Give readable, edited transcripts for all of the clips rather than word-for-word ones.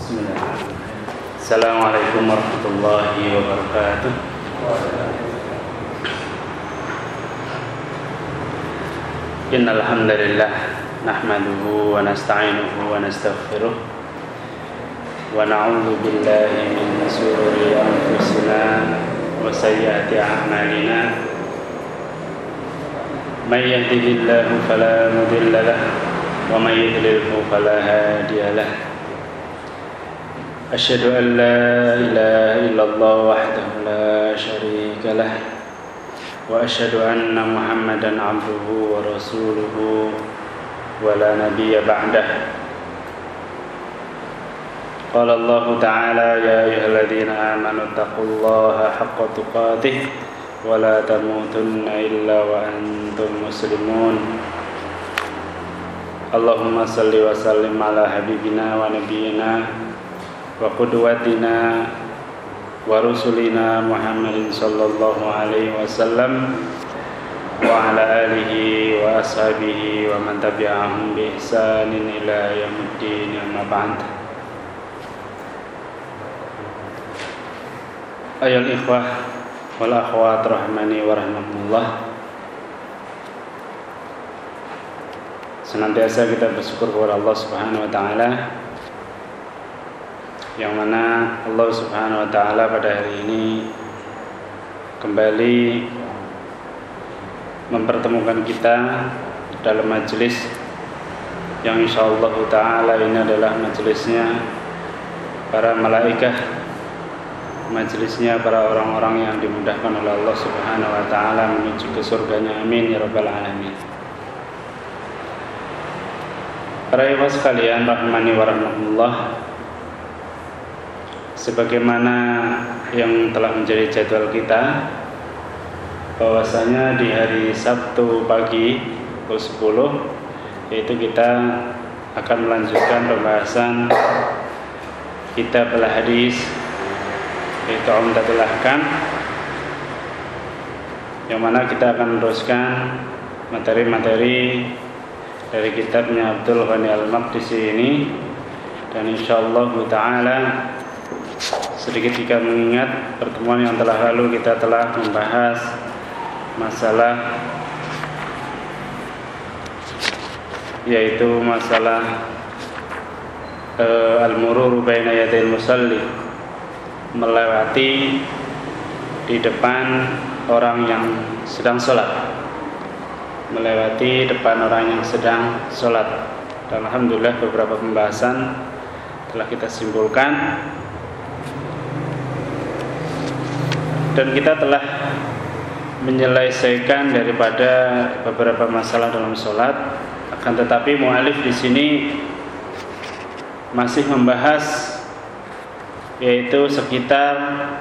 Bismillahirrahmanirrahim. Assalamualaikum warahmatullahi wabarakatuh. Innal hamdalillah nahmaduhu wa nasta'inuhu wa nastaghfiruh wa na'udzu billahi min shururi anfusina wa sayyiati a'malina. May yahdihillahu fala mudilla lahu wa may yudlilhu fala hadiya lahu. Asyhadu an la ilaha illallah wahdahu la syarika lah wa asyhadu anna Muhammadan abduhu wa rasuluhu wa la nabiyya ba'dah. Qala Allah ta'ala ya ayyuhalladzina amanu taqullaha haqqa tuqatih wa la tamutunna illa wa antum muslimun. Allahumma salli wa sallim ala habibina wa nabiyyina wa qudwatina wa rusulina Muhammadin sallallahu alaihi wasallam wa ala alihi wa ashabihi wa man tabi'ahum bi ihsanin ila yaumiddin, amma ba'd. Ayol ikhwah wal akhwat rahmani wa rahmatullah. Senantiasa kita bersyukur kepada Allah Subhanahu wa taala, yang mana Allah Subhanahu wa ta'ala pada hari ini kembali mempertemukan kita dalam majelis yang insyaallah ta'ala ini adalah majelisnya para malaikat, majelisnya para orang-orang yang dimudahkan oleh Allah Subhanahu wa ta'ala menuju ke surganya. Amin ya rabbal alamin. Para ikhwah sekalian rahmani wa rahmatullah, sebagaimana yang telah menjadi jadwal kita, bahwasanya di hari Sabtu pagi pukul 10 yaitu kita akan melanjutkan pembahasan kitab al-hadis yaitu Umdatul Ahkam, yang mana kita akan meneruskan materi-materi dari kitabnya Abdul Ghani Al-Maqdisi ini. Dan insyaallah ta'ala sedikit jika mengingat pertemuan yang telah lalu kita telah membahas masalah yaitu masalah al-mururu baina yadayil musalli, melewati di depan orang yang sedang sholat, melewati depan orang yang sedang sholat. Dan alhamdulillah beberapa pembahasan telah kita simpulkan, dan kita telah menyelesaikan daripada beberapa masalah dalam sholat. Akan tetapi mu'alif di sini masih membahas yaitu sekitar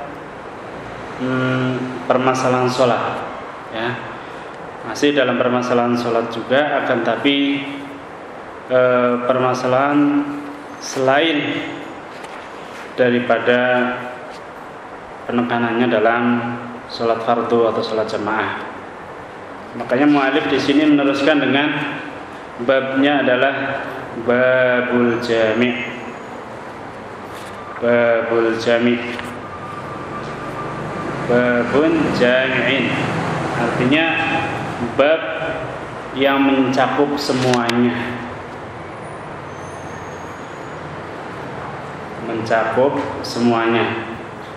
permasalahan sholat, ya. Masih dalam permasalahan sholat juga, akan tapi permasalahan selain daripada penekanannya dalam sholat fardu atau sholat jamaah. Makanya mu'alif di sini meneruskan dengan babnya adalah babul jami'. Babul jami', babun jami'in, artinya bab yang mencakup semuanya, mencakup semuanya,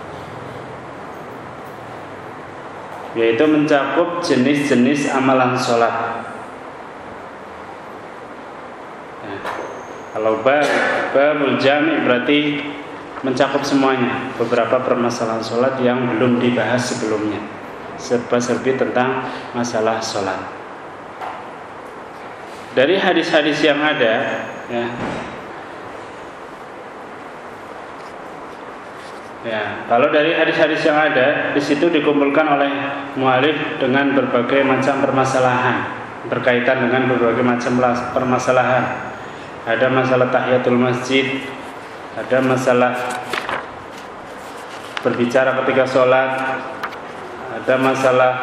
yaitu mencakup jenis-jenis amalan sholat. Nah, kalau babul jami' berarti mencakup semuanya, beberapa permasalahan sholat yang belum dibahas sebelumnya, serba-serbi tentang masalah sholat. Dari hadis-hadis yang ada, ya, kalau dari hadis-hadis yang ada, di situ dikumpulkan oleh mu'alif dengan berbagai macam permasalahan, berkaitan dengan berbagai macam permasalahan. Ada masalah tahiyatul masjid, ada masalah berbicara ketika sholat, ada masalah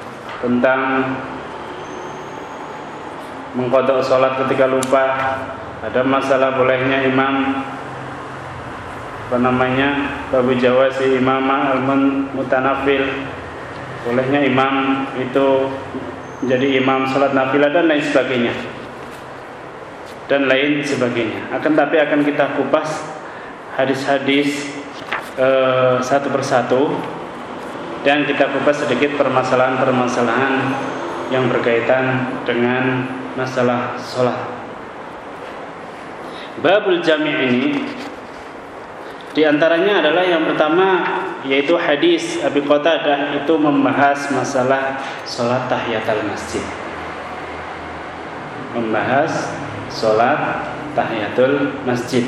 tentang mengqadha sholat ketika lupa, Ada masalah bolehnya imam babu Jawa si imamah al-mutanafil, bolehnya imam itu menjadi imam salat nafilah dan lain sebagainya. Akan tapi akan kita kupas hadis-hadis satu persatu, dan kita kupas sedikit permasalahan-permasalahan yang berkaitan dengan masalah salat. Babul jami' ini di antaranya adalah yang pertama, yaitu hadis Abi Qatadah itu membahas masalah salat tahiyatul masjid. Membahas salat tahiyatul masjid.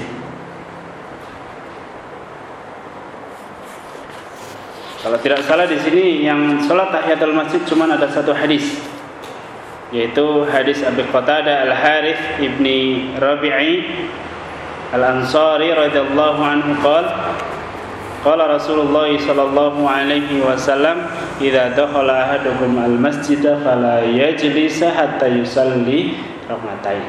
Kalau tidak salah di sini yang salat tahiyatul masjid cuma ada satu hadis, yaitu hadis Abi Qatadah Al-Harits ibni Rabi'i Al-Ansari radhiyallahu anhu qala Rasulullah sallallahu alaihi wasallam idza dakhala ahadukum al-masjid fala yajlis hatta yusalli rak'atain.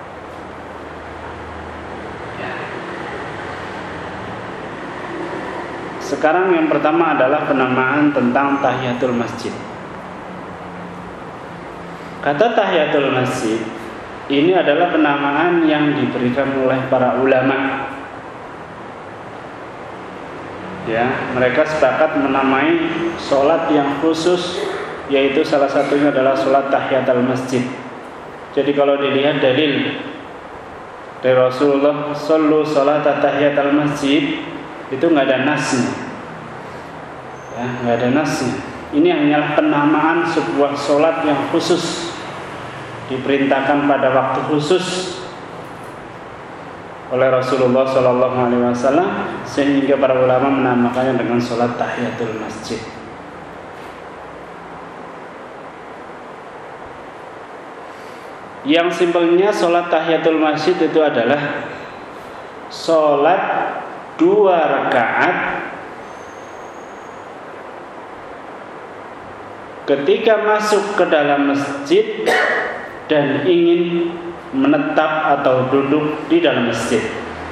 Sekarang yang pertama adalah penamaan tentang tahiyatul masjid. Kata tahiyatul masjid ini adalah penamaan yang diberikan oleh para ulama. Ya, mereka sepakat menamai sholat yang khusus, yaitu salah satunya adalah sholat tahiyatul masjid. Jadi kalau dilihat dalil dari Rasulullah sallu sholat tahiyatul masjid, itu nggak ada nasnya. Ya, nggak ada nasnya. Ini hanyalah penamaan sebuah sholat yang khusus, diperintahkan pada waktu khusus oleh Rasulullah SAW, sehingga para ulama menamakannya dengan sholat tahiyatul masjid. Yang simpelnya sholat tahiyatul masjid itu adalah sholat 2 rakaat ketika masuk ke dalam masjid dan ingin menetap atau duduk di dalam masjid.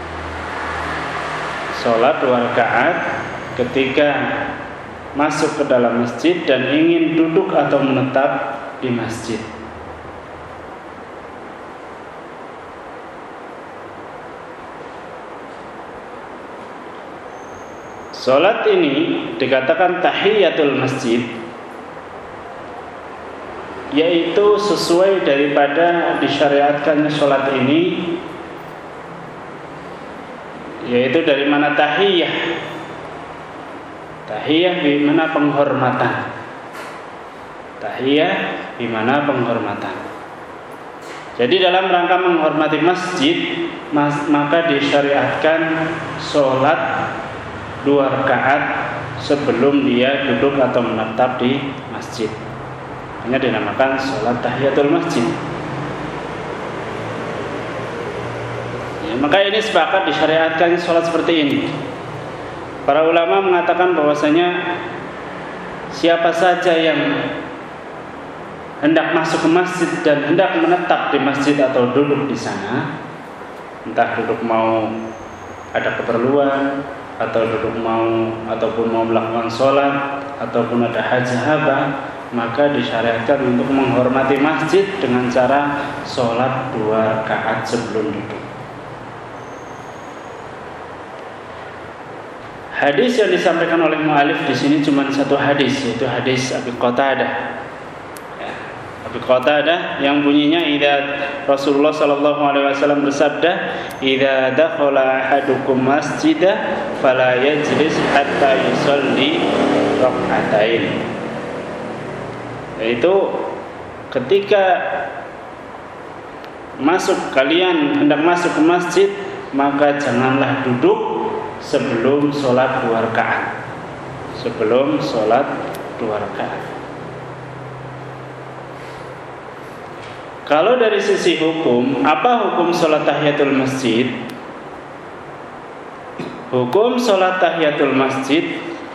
Sholat 2 rakaat ketika masuk ke dalam masjid dan ingin duduk atau menetap di masjid. Sholat ini dikatakan tahiyatul masjid, yaitu sesuai daripada disyariatkannya sholat ini, yaitu dari mana tahiyah. Tahiyah bimana penghormatan. Tahiyah bimana penghormatan. Jadi dalam rangka menghormati masjid, maka disyariatkan sholat 2 rakaat sebelum dia duduk atau menetap di masjid. Hanya dinamakan sholat tahiyatul masjid. Ya, maka ini sepakat disyariatkan sholat seperti ini. Para ulama mengatakan bahwasanya siapa saja yang hendak masuk ke masjid dan hendak menetap di masjid atau duduk di sana, entah duduk mau ada keperluan, atau duduk mau ataupun mau melakukan sholat, ataupun ada hajah, maka disyariatkan untuk menghormati masjid dengan cara sholat 2 rakaat sebelum duduk. Hadis yang disampaikan oleh mu'alif di sini cuma satu hadis, yaitu hadis Abi Qatadah. Abi Qatadah yang bunyinya Rasulullah sallallahu alaihi wasallam bersabda, "Idza dakhala ahadukum masjidah fala yajlis hatta yusalli rak'atain." Yaitu ketika kalian hendak masuk ke masjid, maka janganlah duduk sebelum sholat 2 rakaat. Sebelum sholat 2 rakaat. Kalau dari sisi hukum, apa hukum sholat tahiyatul masjid? Hukum sholat tahiyatul masjid,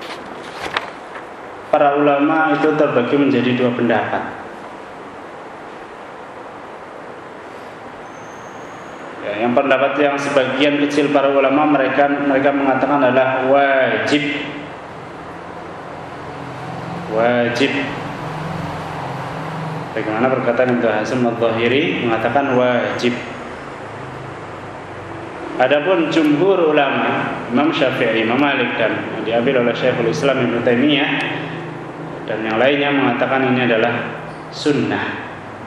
para ulama itu terbagi menjadi 2 pendapat. Ya, yang pendapat yang sebagian kecil para ulama mereka mengatakan adalah wajib. Bagaimana perkataan Ibnu Hazm Adh-Dhahiri mengatakan wajib. Adapun jumhur ulama, Imam Syafi'i, Imam Malik dan yang diambil oleh Syekhul Islam Ibnu Taimiyah dan yang lainnya mengatakan ini adalah sunnah.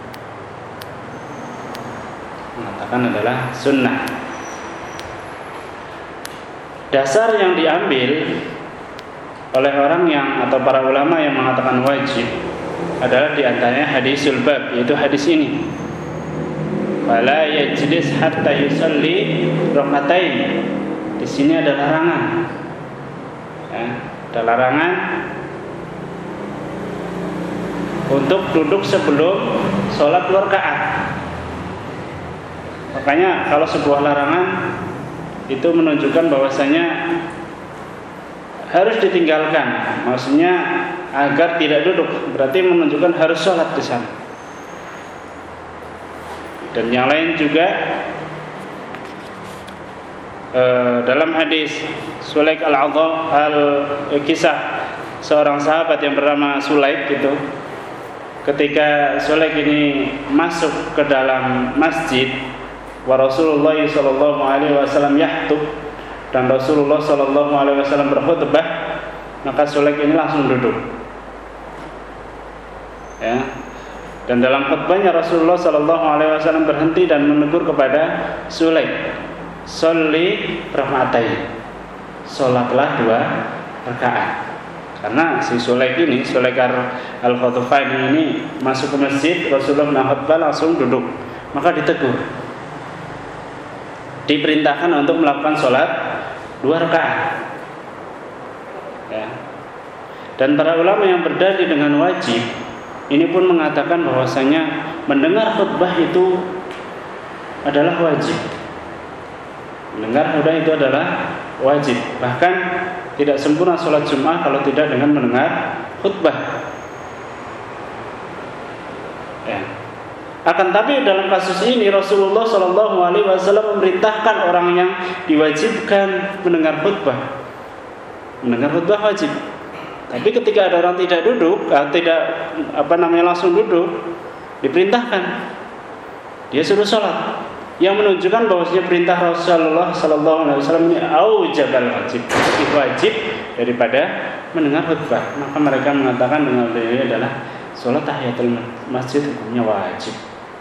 Dasar yang diambil oleh orang yang atau para ulama yang mengatakan wajib adalah diantaranya hadisul bab, yaitu hadis ini. Fala yajlis hatta yusalli rak'atain. Di sini ada larangan. Ya, ada larangan untuk duduk sebelum sholat 2 rakaat. Makanya kalau sebuah larangan itu menunjukkan bahwasanya harus ditinggalkan. Maksudnya agar tidak duduk, berarti menunjukkan harus sholat di sana. Dan yang lain juga dalam hadis Sulaik kisah seorang sahabat yang bernama Sulaik itu, ketika Sulaik ini masuk ke dalam masjid, wa Rasulullah sallallahu alaihi wasallam yahtub, dan Rasulullah sallallahu alaihi wasallam berkhutbah, maka Sulaik ini langsung duduk. Ya. Dan dalam khutbahnya Rasulullah sallallahu alaihi wasallam berhenti dan menegur kepada Sulaik, "Sholli rak'atain." Salatlah 2 rakaat. Karena si Sulaik ini, Sulaik al-Khatufani ini masuk ke masjid, Rasulullah khutbah langsung duduk. Maka ditegur. Diperintahkan untuk melakukan sholat 2 rakaat. Ya. Dan para ulama yang berdalil dengan wajib ini pun mengatakan bahwasanya mendengar khutbah itu adalah wajib. Mendengar khutbah itu adalah wajib. Bahkan tidak sempurna sholat Jumat kalau tidak dengan mendengar khutbah. Ya. Akan tapi dalam kasus ini Rasulullah SAW memerintahkan orang yang diwajibkan mendengar khutbah. Mendengar khutbah wajib. Tapi ketika ada orang tidak duduk, langsung duduk, diperintahkan dia suruh sholat, yang menunjukkan bahwasanya perintah Rasulullah SAW ini aujabal wajib, lebih wajib daripada mendengar khutbah. Maka mereka mengatakan dengan dalilnya adalah sholat tahiyatul masjid hukumnya wajib.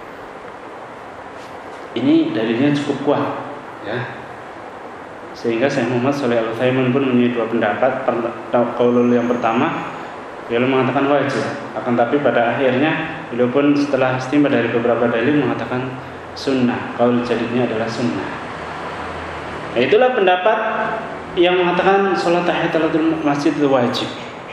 Ini dalilnya cukup kuat, ya. Sehingga Syekh Muhammad Shalih Al-Utsaimin pun mempunyai 2 pendapat. Qaulul yang pertama, beliau mengatakan wajib. Akan tapi pada akhirnya beliau pun setelah istimba dari beberapa dalil mengatakan sunnah. Qaul jadidnya adalah sunnah. Nah, itulah pendapat yang mengatakan sholat tahiyatul masjid itu wajib.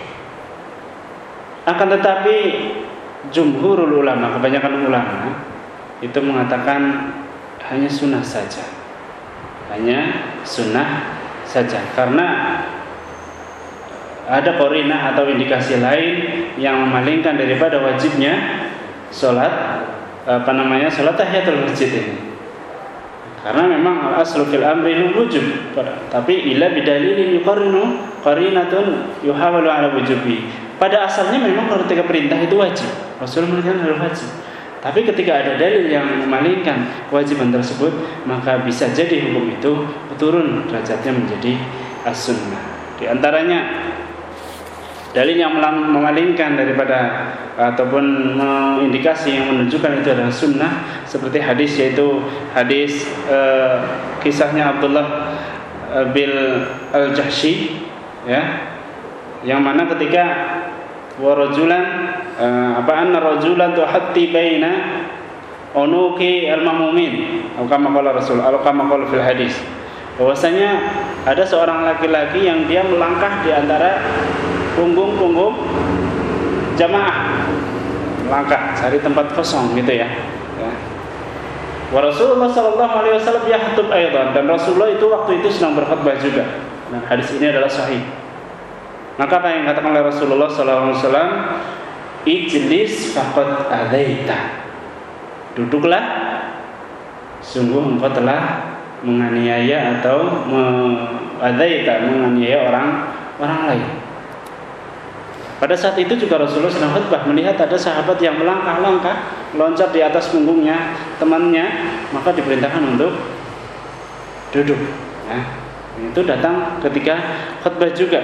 Akan tetapi jumhurul ulama, kebanyakan ulama itu mengatakan hanya sunnah saja. Hanya sunnah saja, karena ada qarinah atau indikasi lain yang memalingkan daripada wajibnya sholat sholat tahiyatul masjid ini. Karena memang al-aslu fil amri wujub, tapi illa bidalilin yuqarrinu qarinatun yuhawalu ala wujubi. Pada asalnya memang kalau ketika perintah itu wajib, Rasul mengatakan harus wajib. Tapi ketika ada dalil yang memalingkan kewajiban tersebut, maka bisa jadi hukum itu turun derajatnya menjadi as-sunnah. Di antaranya dalil yang memalingkan daripada ataupun indikasi yang menunjukkan itu adalah sunnah, seperti hadis, yaitu hadis kisahnya Abdullah bin al-Jahsy, ya, yang mana ketika warajulan anna rajulan tuhatti baina unuqi al-mamumin, atau kama qala Rasul, atau kama qala fil hadis, bahwasanya ada seorang laki-laki yang dia melangkah di antara punggung-punggung jamaah, melangkah cari tempat kosong gitu ya. Wa Rasulullah sallallahu alaihi wasallam yahtub aidan, dan Rasulullah itu waktu itu sedang berkhutbah juga. Dan hadis ini adalah sahih. Maka apa yang dikatakan oleh Rasulullah sallallahu alaihi wasallam, ijlis faqad adaita, duduklah, sungguh engkau telah menganiaya atau menganiaya orang lain. Pada saat itu juga Rasulullah sedang khutbah, melihat ada sahabat yang melangkah-langkah, loncat di atas punggungnya temannya, maka diperintahkan untuk duduk. Nah, itu datang ketika khutbah juga.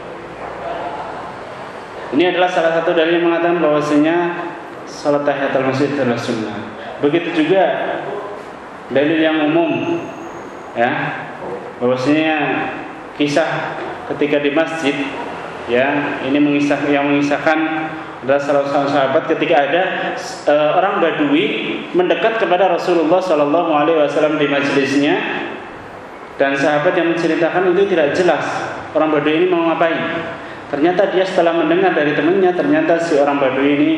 Ini adalah salah satu dalil yang mengatakan bahwasanya salat tahiyatul masjid adalah sunnah. Begitu juga dalil yang umum, ya, bahwasanya kisah ketika di masjid, ya, ini mengisahkan adalah salah satu sahabat ketika ada orang Badui mendekat kepada Rasulullah SAW di majelisnya, dan sahabat yang menceritakan itu tidak jelas orang Badui ini mau ngapain. Ternyata dia setelah mendengar dari temannya, ternyata si orang Badui ini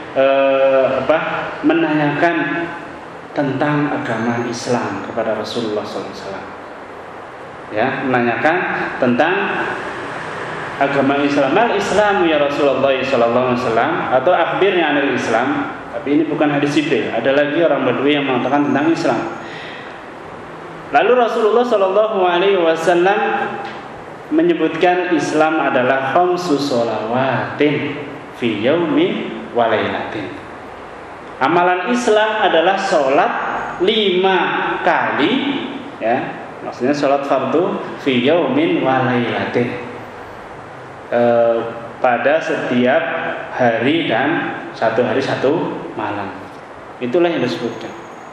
menanyakan tentang agama Islam kepada Rasulullah SAW. Ya, menanyakan tentang agama Islam. Al-Islamu ya Rasulullah sallallahu alaihi wasallam, atau akhbirnya anil Islam. Tapi ini bukan hadis Jibril. Ada lagi orang Badui yang mengatakan tentang Islam. Lalu Rasulullah sallallahu alaihi wasallam menyebutkan Islam adalah khamsu sholawatin fi yaumin wa lailatin. Amalan Islam adalah salat 5 kali, ya. Maksudnya salat fardu fi yaumin wa lailatin. Pada setiap hari dan satu hari satu malam. Itulah yang disebutkan.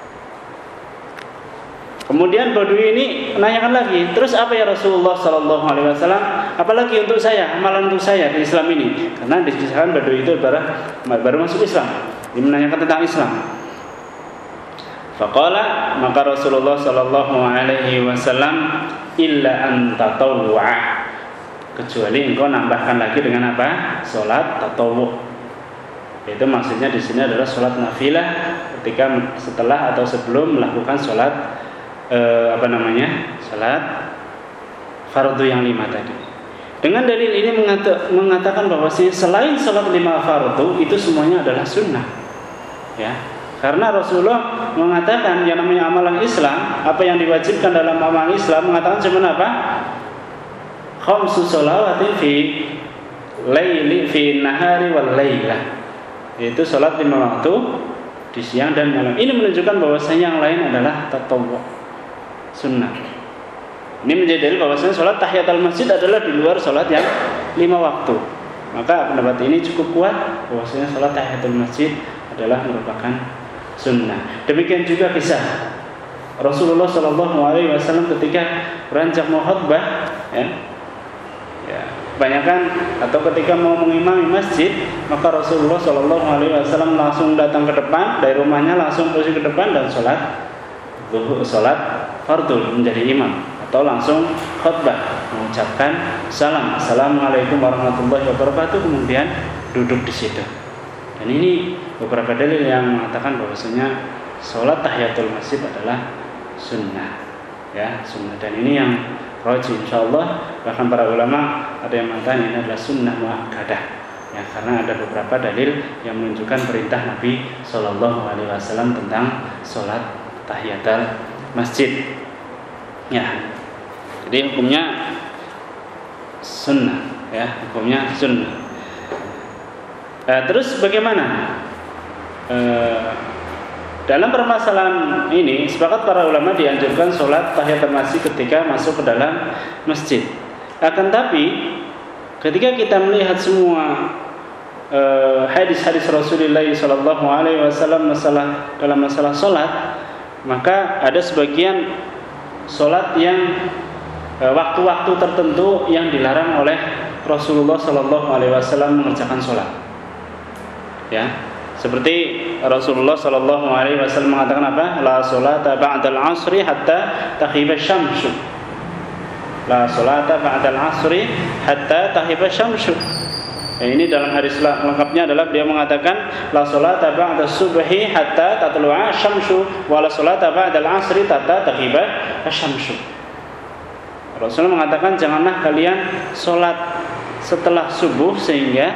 Kemudian Badui ini menanyakan lagi, terus apa ya Rasulullah Sallallahu Alaihi Wasallam? Apalagi untuk saya, amalan untuk saya di Islam ini? Karena dikisahkan Badui itu baru masuk Islam. Dia menanyakan tentang Islam. Faqala, maka Rasulullah Sallallahu Alaihi Wasallam, illa an tatawwa, kecuali engkau nambahkan lagi dengan apa? Salat tatawwu. Itu maksudnya di sini adalah salat nafilah ketika setelah atau sebelum melakukan salat salat fardu yang 5 tadi. Dengan dalil ini mengatakan bahwa selain salat 5 fardu itu semuanya adalah sunnah. Ya. Karena Rasulullah mengatakan yang namanya amalan Islam, apa yang diwajibkan dalam amalan Islam, mengatakan cuma apa? Khamsu sholawatin fi nahari wal lailah. Yaitu salat 5 waktu di siang dan malam. Ini menunjukkan bahwasanya yang lain adalah tatawwu, sunnah. Ini menjadi dalil bahwasanya salat tahiyatul masjid adalah di luar salat yang 5 waktu. Maka pendapat ini cukup kuat bahwasanya salat tahiyatul masjid adalah merupakan sunnah. Demikian juga kisah Rasulullah SAW ketika beranjak mau khutbah, ya, kebanyakan atau ketika mau mengimami masjid, maka Rasulullah SAW langsung datang ke depan dari rumahnya, langsung posisi ke depan dan salat fardhu menjadi imam, atau langsung khutbah mengucapkan salam, assalamualaikum warahmatullahi wabarakatuh, kemudian duduk di situ. Dan ini beberapa dalil yang mengatakan bahwasanya salat tahiyatul masjid adalah sunnah, ya, sunnah. Dan ini yang rajih insyaallah, bahkan para ulama ada yang mengatakan ini adalah sunnah muakkadah, ya, karena ada beberapa dalil yang menunjukkan perintah Nabi sallallahu alaihi wasallam tentang salat tahiyatul masjid, ya. Jadi hukumnya sunnah, ya, hukumnya sunnah. Terus bagaimana? Dalam permasalahan ini sepakat para ulama dianjurkan sholat tahiyatul masjid ketika masuk ke dalam masjid. Akan tapi ketika kita melihat semua hadis-hadis Rasulullah SAW dalam masalah sholat, maka ada sebagian sholat yang waktu-waktu tertentu yang dilarang oleh Rasulullah SAW mengerjakan sholat. Ya, seperti Rasulullah SAW mengatakan apa? La sholata ba'dal asri hatta taghiba syamsu. La sholata ba'dal asri hatta taghiba syamsu. Ini dalam hadis lengkapnya adalah beliau mengatakan la sholata ba'da subhi hatta tatlu'a syamsu wa la sholata ba'dal asri hatta taghiba syamsu. Rasulullah mengatakan janganlah kalian sholat setelah subuh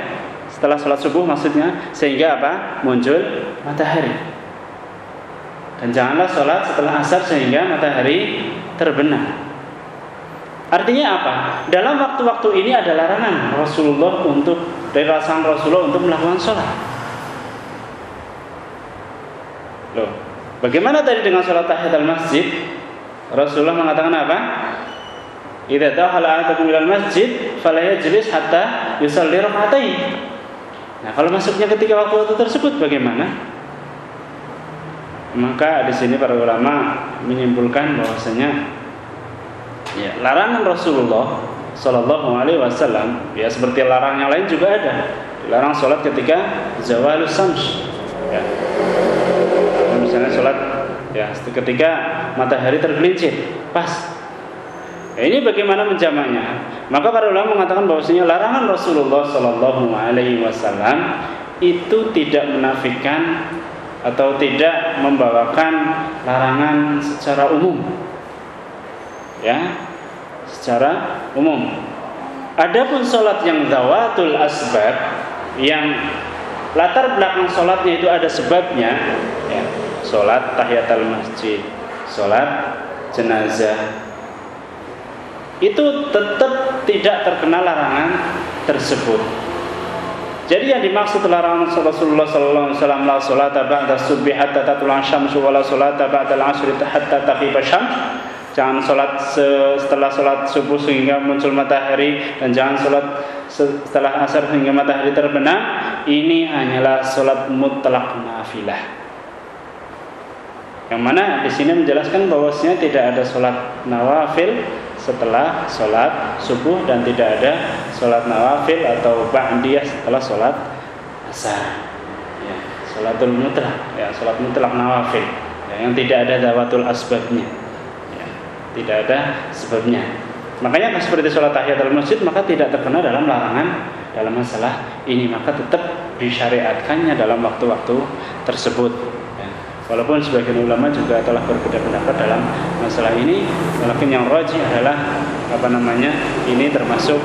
setelah sholat subuh maksudnya sehingga apa? Muncul matahari. Dan janganlah sholat setelah asar sehingga matahari terbenam. Artinya apa? Dalam waktu-waktu ini ada larangan dari Rasulullah untuk melakukan sholat. Loh, bagaimana tadi dengan sholat tahiyatul masjid? Rasulullah mengatakan apa? Idza dakhala ahadukum ilal masjid fala yajlis hatta yusalli rak'atain. Nah, kalau masuknya ketika waktu tersebut bagaimana? Maka di sini para ulama menyimpulkan bahwasanya larangan Rasulullah Sallallahu Alaihi Wasallam seperti larangan yang lain juga ada. Dilarang sholat ketika zawalus syams. Misalnya sholat ketika matahari tergelincir pas. Ini bagaimana menjamaknya? Maka para ulama mengatakan bahwasanya larangan Rasulullah Sallallahu Alaihi Wasallam itu tidak menafikan atau tidak membawakan larangan secara umum. Secara umum. Adapun sholat yang zawatul asbab, yang latar belakang sholatnya itu ada sebabnya, sholat tahiyatul masjid, sholat jenazah, itu tetap tidak terkena larangan tersebut. Jadi yang dimaksud larangan Rasulullah sallallahu alaihi wasallam la sholata ba'da subhi hatta tatlu'a syamsu wa la sholata ba'da al-'ashri hatta taghiba syams. Jangan sholat setelah sholat subuh sehingga muncul matahari, dan jangan sholat setelah asar hingga matahari terbenam. Ini hanyalah sholat mutlak nafilah. Yang mana di sini menjelaskan bahwasanya tidak ada sholat nawafil setelah sholat subuh, dan tidak ada sholat nawafil atau ba'diyah setelah sholat asar. Sholatul mutlak, sholat mutlak nawafil, yang tidak ada zawatul asbabnya, tidak ada sebabnya. Makanya seperti sholat tahiyatul masjid maka tidak terkena dalam larangan dalam masalah ini, maka tetap disyariatkannya dalam waktu-waktu tersebut. Walaupun sebagian ulama juga telah berbeda pendapat dalam masalah ini, walaupun yang rajih adalah ini termasuk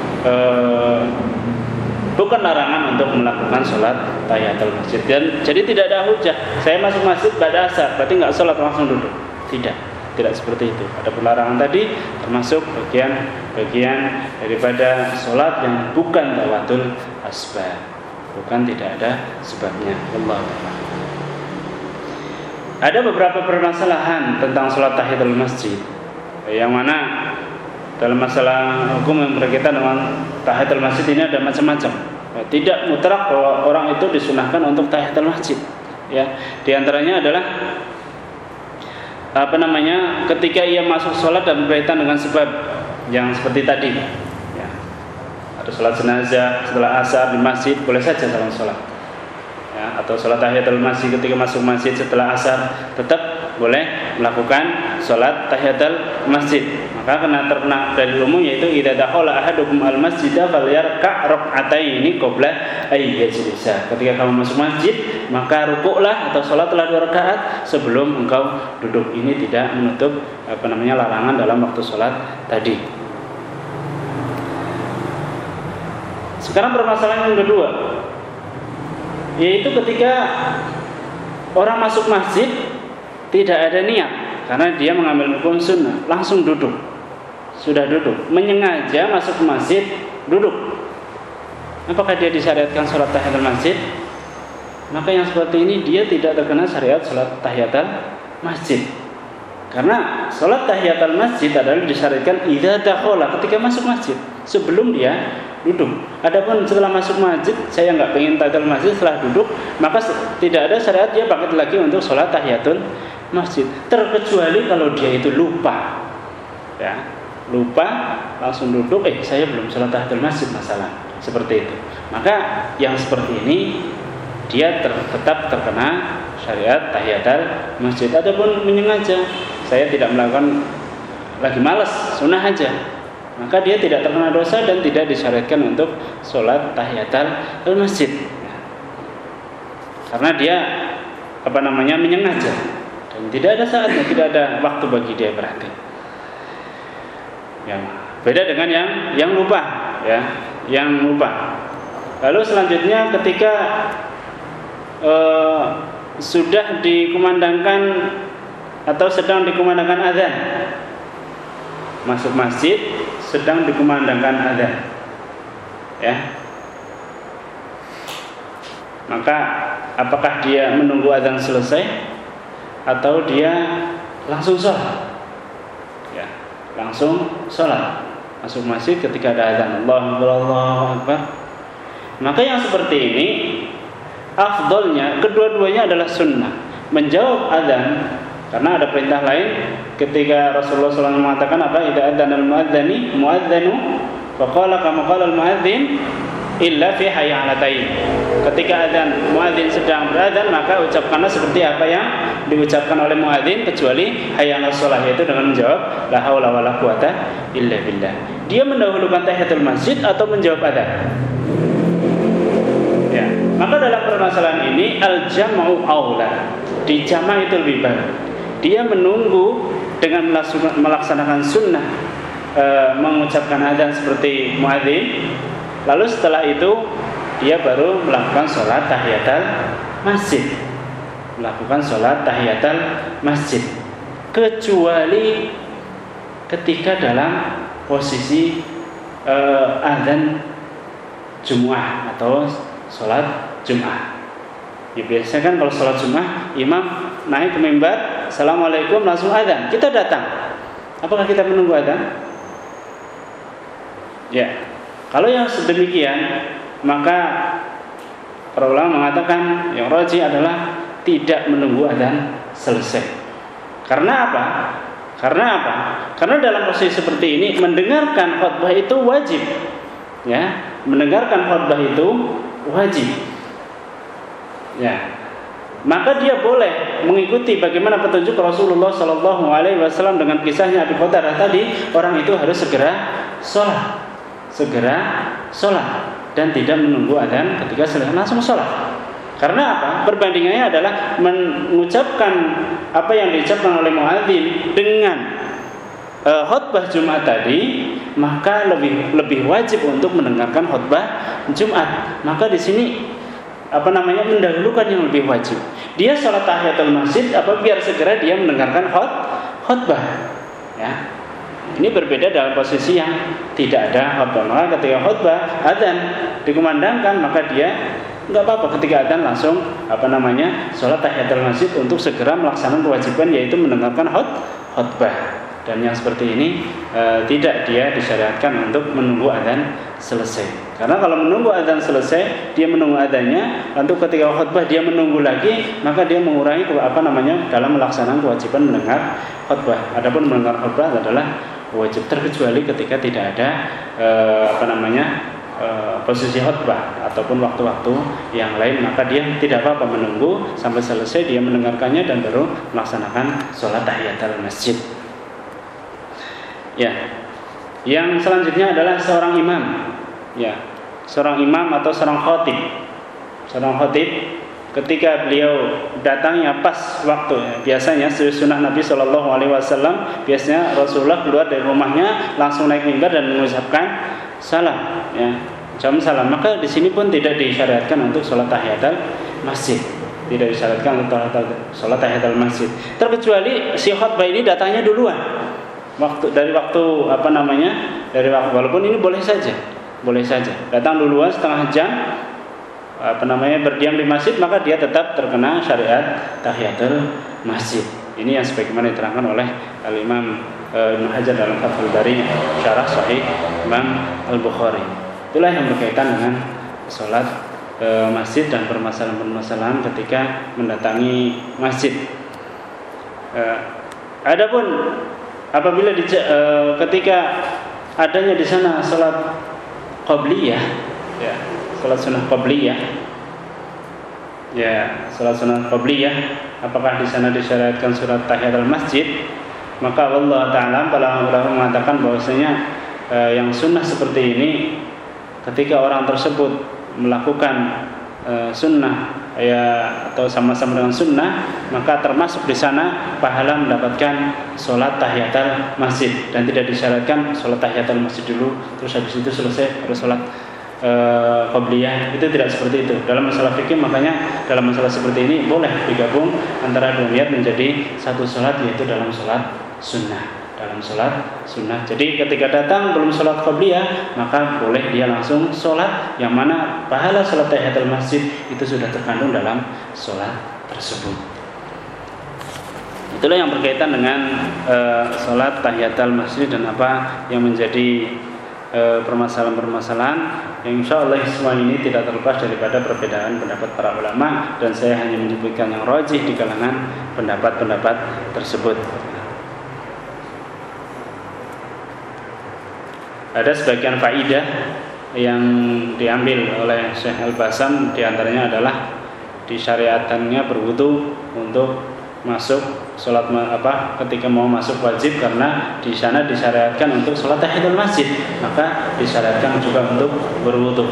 bukan larangan untuk melakukan sholat tahiyatul masjid. Dan jadi tidak ada hujah. Saya masuk masjid pada asar, berarti nggak sholat langsung duduk. Tidak seperti itu. Ada pelarangan tadi termasuk bagian daripada sholat yang bukan zawatul asbab, bukan tidak ada sebabnya. Wallahu a'lam. Ada beberapa permasalahan tentang sholat tahiyatul masjid, yang mana dalam masalah hukum yang berkaitan dengan tahiyatul masjid ini ada macam-macam. Tidak mutlak bahwa orang itu disunahkan untuk tahiyatul masjid. Di antaranya adalah ketika ia masuk sholat dan berkaitan dengan sebab yang seperti tadi. Ada sholat jenazah setelah asar di masjid, boleh saja dalam sholat. Atau sholat tahiyatul masjid ketika masuk masjid setelah asar, tetap boleh melakukan sholat tahiyatul masjid. Maka terkena dalil umum, yaitu idza dakhala ahadukum al-masjida falyarka' rak'ataini qabla ay yajlisa. Ketika kamu masuk masjid, maka rukuklah atau sholatlah 2 rakaat sebelum engkau duduk. Ini tidak menutup larangan dalam waktu sholat tadi. Sekarang permasalahan yang kedua, yaitu ketika orang masuk masjid tidak ada niat, karena dia mengambil hukum sunnah, langsung duduk. Sudah duduk, menyengaja masuk ke masjid, duduk. Apakah dia disyariatkan sholat tahiyatul masjid? Maka yang seperti ini dia tidak terkena syariat sholat tahiyatul masjid. Karena sholat tahiyatul masjid adalah disyariatkan idza dakhala, ketika masuk masjid, sebelum dia duduk. Adapun setelah masuk masjid, saya enggak ingin tahiyatul masjid setelah duduk, maka tidak ada syariat dia bangkit lagi untuk sholat tahiyatul masjid. Terkecuali kalau dia itu lupa, lupa langsung duduk, saya belum sholat tahiyatul masjid masalah, seperti itu. Maka yang seperti ini dia tetap terkena syariat tahiyatul masjid. Adapun menyengaja, saya tidak melakukan, lagi malas, sunnah aja, maka dia tidak terkena dosa dan tidak disyariatkan untuk sholat tahiyatul masjid, karena dia menyengaja dan tidak ada saatnya, tidak ada waktu bagi dia berarti. Beda dengan yang lupa, yang lupa. Lalu selanjutnya ketika sudah dikumandangkan atau sedang dikumandangkan azan. Masuk masjid sedang dikumandangkan azan. Ya. Maka apakah dia menunggu azan selesai atau dia langsung sholat? Ya, langsung sholat. Masuk masjid ketika ada azan, Allahu Akbar. Maka yang seperti ini afdolnya kedua-duanya adalah sunnah. Menjawab azan, karena ada perintah lain ketika Rasulullah SAW mengatakan apa? Idza adzana al-muadzini muadzinu faqala kama qala al-muadzin illa fi hayya 'alatain. Ketika azan muadzin sedang berazan, maka ucapkanlah seperti apa yang diucapkan oleh muadzin kecuali hayya 'alas shalah, yaitu dengan menjawab la haula wala quwata illa billah. Dia mendahulukan tahiyatul masjid atau menjawab azan? Ya, maka dalam permasalahan ini al-jam'u aula. Dijama' itu lebih baik. Dia menunggu dengan melaksanakan sunnah, mengucapkan azan seperti muadzin. Lalu setelah itu dia baru melakukan sholat tahiyatul masjid. Melakukan sholat tahiyatul masjid. Kecuali ketika dalam posisi azan Jum'ah atau sholat Jum'ah. Ya, biasanya kan kalau sholat Jum'ah imam naik ke mimbar, assalamualaikum, langsung azan, kita datang. Apakah kita menunggu azan? Ya, kalau yang sedemikian maka para ulama mengatakan yang rajih adalah tidak menunggu azan selesai. Karena apa? Karena dalam posisi seperti ini mendengarkan khutbah itu wajib. Ya, mendengarkan khutbah itu wajib. Ya, maka dia boleh mengikuti bagaimana petunjuk Rasulullah SAW dengan kisahnya Abi Qatadah tadi. Orang itu harus segera sholat dan tidak menunggu azan ketika selesai langsung sholat. Karena apa? Perbandingannya adalah mengucapkan apa yang diucapkan oleh muadzin dengan khutbah Jumat tadi, maka lebih wajib untuk mendengarkan khutbah Jumat. Maka di sini mendahulukan yang lebih wajib. Dia sholat tahiyatul masjid biar segera dia mendengarkan khutbah. Ya. Ini berbeda dalam posisi yang tidak ada khutbah. Maka ketika khutbah adzan dikumandangkan, maka dia enggak apa-apa ketika adzan langsung sholat tahiyatul masjid untuk segera melaksanakan kewajiban, yaitu mendengarkan khutbah. Dan yang seperti ini tidak dia disyariatkan untuk menunggu adzan selesai. Karena kalau menunggu adzan selesai, dia menunggu adzannya, lalu ketika khutbah dia menunggu lagi, maka dia mengurangi dalam melaksanakan kewajiban mendengar khutbah. Adapun mendengar khutbah adalah wajib, terkecuali ketika tidak ada posisi khutbah ataupun waktu-waktu yang lain, maka dia tidak apa-apa menunggu sampai selesai, dia mendengarkannya dan baru melaksanakan sholat tahiyatul masjid. Ya, yang selanjutnya adalah seorang imam. Ya, seorang imam atau seorang khotib. Seorang khotib ketika beliau datangnya pas waktu, biasanya sunnah Nabi SAW, biasanya Rasulullah keluar dari rumahnya langsung naik mimbar dan mengucapkan salam. Ya, salam. Maka di sini pun tidak disyariatkan untuk sholat tahiyatul masjid. Tidak disyariatkan untuk sholat tahiyatul masjid. Terkecuali si khotbah ini datangnya duluan. Dari waktu walaupun ini boleh saja datang duluan setengah jam berdiam di masjid, maka dia tetap terkena syariat tahiyatul masjid. Ini yang sebagaimana diterangkan oleh Al-Imam Ibnu Hajar dalam Fathul Bari syarah Sahih Imam Al-Bukhari. Itulah yang berkaitan dengan sholat masjid dan permasalahan-permasalahan ketika mendatangi masjid. Adapun apabila ketika adanya di sana salat qabliyah, ya, salat sunnah qabliyah, ya, salat sunnah qabliyah, apakah di sana disyariatkan salat tahiyatul masjid? Maka Allah Taala para ulama mengatakan bahwasanya yang sunnah seperti ini, ketika orang tersebut melakukan sunnah atau sama-sama dengan sunnah, maka termasuk di sana pahala mendapatkan sholat tahiyatul masjid, dan tidak disyaratkan sholat tahiyatul masjid dulu terus habis itu selesai baru sholat qobliyah, itu tidak seperti itu. Dalam masalah fikih makanya dalam masalah seperti ini boleh digabung antara dua niat menjadi satu salat, yaitu dalam salat sunnah. Jadi ketika datang belum salat qobliyah, maka boleh dia langsung salat, yang mana pahala salat tahiyatul masjid itu sudah terkandung dalam salat tersebut. Itulah yang berkaitan dengan salat tahiyatul masjid dan apa yang menjadi permasalahan-permasalahan yang insya Allah semua ini tidak terlepas daripada perbedaan pendapat para ulama, dan saya hanya menyebutkan yang rajih di kalangan pendapat-pendapat tersebut. Ada sebagian faidah yang diambil oleh Syekh Al-Bassam, diantaranya adalah disyariatannya berwudu untuk masuk sholat ketika mau masuk wajib, karena di sana disyariatkan untuk sholat tahiyatul masjid, maka disyariatkan juga untuk berwudu.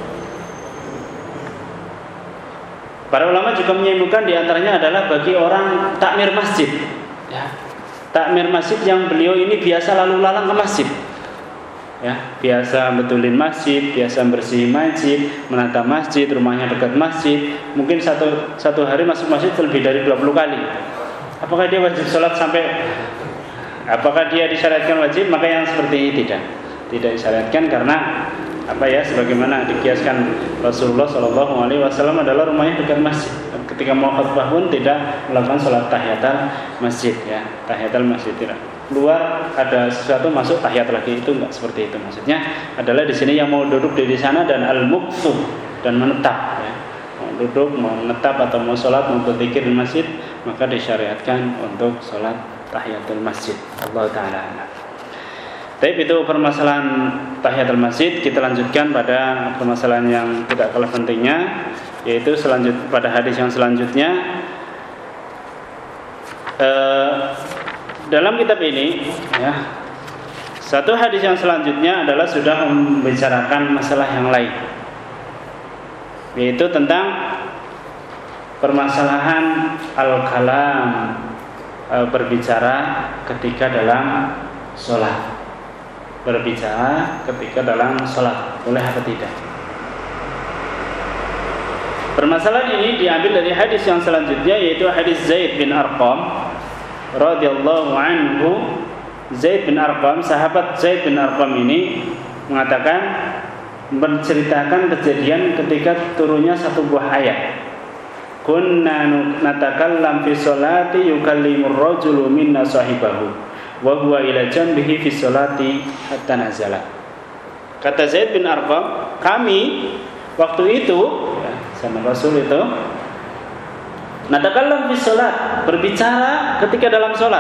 Para ulama juga menyimpulkan diantaranya adalah bagi orang takmir masjid, ya, takmir masjid yang beliau ini biasa lalu lalang ke masjid, ya, biasa betulin masjid, biasa bersih masjid, menata masjid, rumahnya dekat masjid, mungkin satu hari masuk masjid lebih dari 20 kali. Apakah dia wajib sholat apakah dia disyariatkan wajib? Maka yang seperti ini tidak disyariatkan, karena sebagaimana dikiaskan Rasulullah SAW adalah rumahnya dekat masjid. Ketika mau khutbah pun tidak melakukan sholat tahiyatul masjid, ya, tahiyatul masjid tidak. Luar ada sesuatu masuk tahiyat lagi, itu enggak seperti itu. Maksudnya adalah di sini yang mau duduk di sana dan al-muqtu dan menetap, ya. Mau duduk, mau menetap atau mau sholat, mau berzikir di masjid, maka disyariatkan untuk sholat tahiyatul masjid. Allah Ta'ala. Tapi itu permasalahan tahiyatul masjid. Kita lanjutkan pada permasalahan yang tidak kalah pentingnya, yaitu pada hadis yang selanjutnya. Dalam kitab ini, ya, satu hadis yang selanjutnya adalah sudah membicarakan masalah yang lain, yaitu tentang permasalahan al-kalam, berbicara ketika dalam sholat. Berbicara ketika dalam sholat, boleh atau tidak? Permasalahan ini diambil dari hadis yang selanjutnya, yaitu hadis Zaid bin Arqam radhiyallahu anhu. Zaid bin Arqam, sahabat Zaid bin Arqam ini menceritakan kejadian ketika turunnya satu buah ayat. Kunna natakallam fi sholati yukallimur rajulu minna sahibahu wa huwa ila janbihi fi sholati hatta nazala. Kata Zaid bin Arqam, kami waktu itu, ya, sama Rasul itu, natakallam fi sholat, berbicara ketika dalam sholat,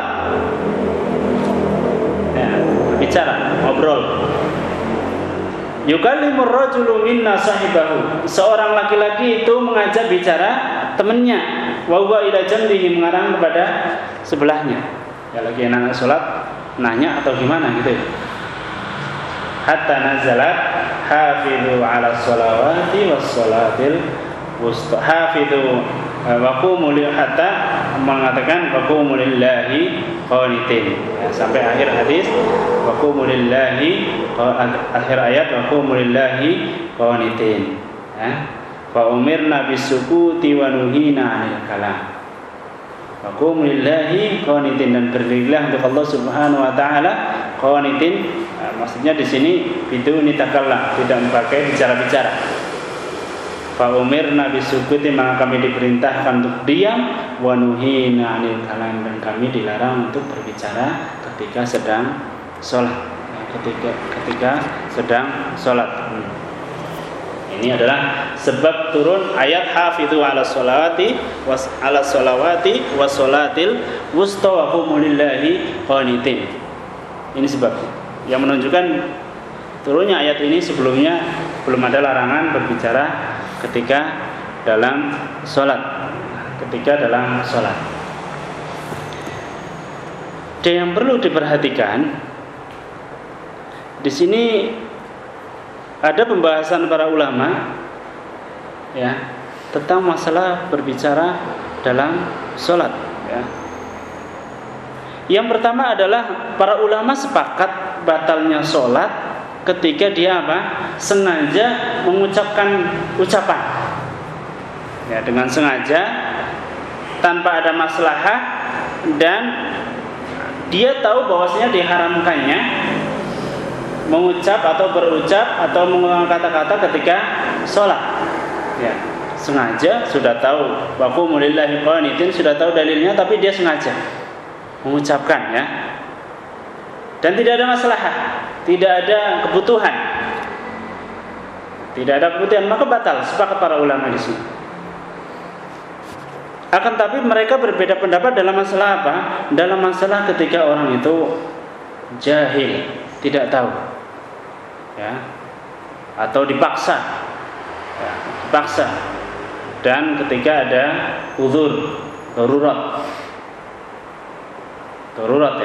ya, berbicara, ngobrol. Yukallimur rajulu minna sahibahu, seorang laki-laki itu mengajak bicara temannya, wa huwa ila janbihi, mengarah kepada sebelahnya. Ya, lagi anak sholat nanya atau gimana gitu ya. Hatta nazalat hafidhu ala sholawati was sholatil wusta. Hafidhu wa qumu hatta mengatakan wa qumu lillahi qanitin, ya, sampai akhir hadis wa qumu lillahi, akhir ayat wa qumu lillahi qanitin, ya. Fa umirna bisukuti wa nuhina 'anil kalam. Wa qumu lillahi qanitin, dan berdirilah untuk Allah Subhanahu wa taala qanitin. Nah, maksudnya di sini biduni takallam, tidak memakai bicara-bicara. Fa umirna bisukuti, maka kami diperintahkan untuk diam, wa nuhina 'anil kalam, dan kami dilarang untuk berbicara ketika sedang sholat, ketika sedang sholat. Ini adalah sebab turun ayat hafidhu ala sholawati was sholatil wusta wa qumu lillahi qanitin. Ini sebabnya yang menunjukkan turunnya ayat ini. Sebelumnya belum ada larangan berbicara ketika dalam sholat. Dan yang perlu diperhatikan di sini ada pembahasan para ulama, ya, tentang masalah berbicara dalam sholat, ya. Yang pertama adalah para ulama sepakat batalnya sholat ketika dia sengaja mengucapkan ucapan, ya, dengan sengaja tanpa ada maslahah, dan dia tahu bahwasanya diharamkannya mengucap atau berucap atau mengulang kata-kata ketika sholat, ya, sengaja sudah tahu waqumu lillahi qanitin, sudah tahu dalilnya, tapi dia sengaja mengucapkan, ya, dan tidak ada maslahah, tidak ada kebutuhan, maka batal, sepakat para ulama di sini. Akan tapi mereka berbeda pendapat dalam masalah apa? Dalam masalah ketika orang itu jahil, tidak tahu, ya, atau dipaksa, ya, dan ketika ada uzur, darurat,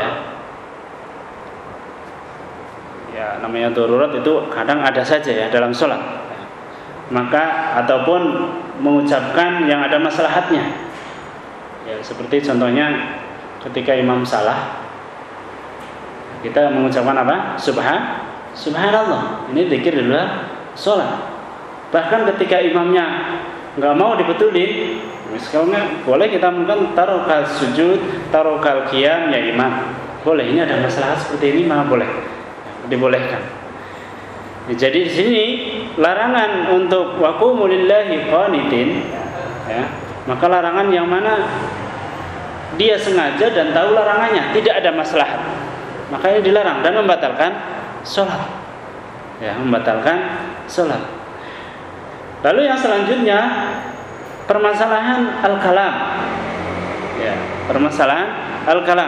ya, namanya darurat itu kadang ada saja, ya, dalam sholat, maka ataupun mengucapkan yang ada maslahatnya, ya, seperti contohnya ketika imam salah, kita mengucapkan subhanallah, ini zikir di luar sholat. Bahkan ketika imamnya nggak mau dibetulin, misalnya boleh kita mungkin tarokal sujud, tarokal qiyam, ya imam, boleh, ini ada masalah seperti ini, maka boleh, dibolehkan. Jadi di sini larangan untuk waqumu lillahi qanitin, ya, maka larangan yang mana dia sengaja dan tahu larangannya, tidak ada maslahat, makanya dilarang dan membatalkan sholat, ya, membatalkan sholat. Lalu yang selanjutnya permasalahan al-kalam, ya, permasalahan al-kalam.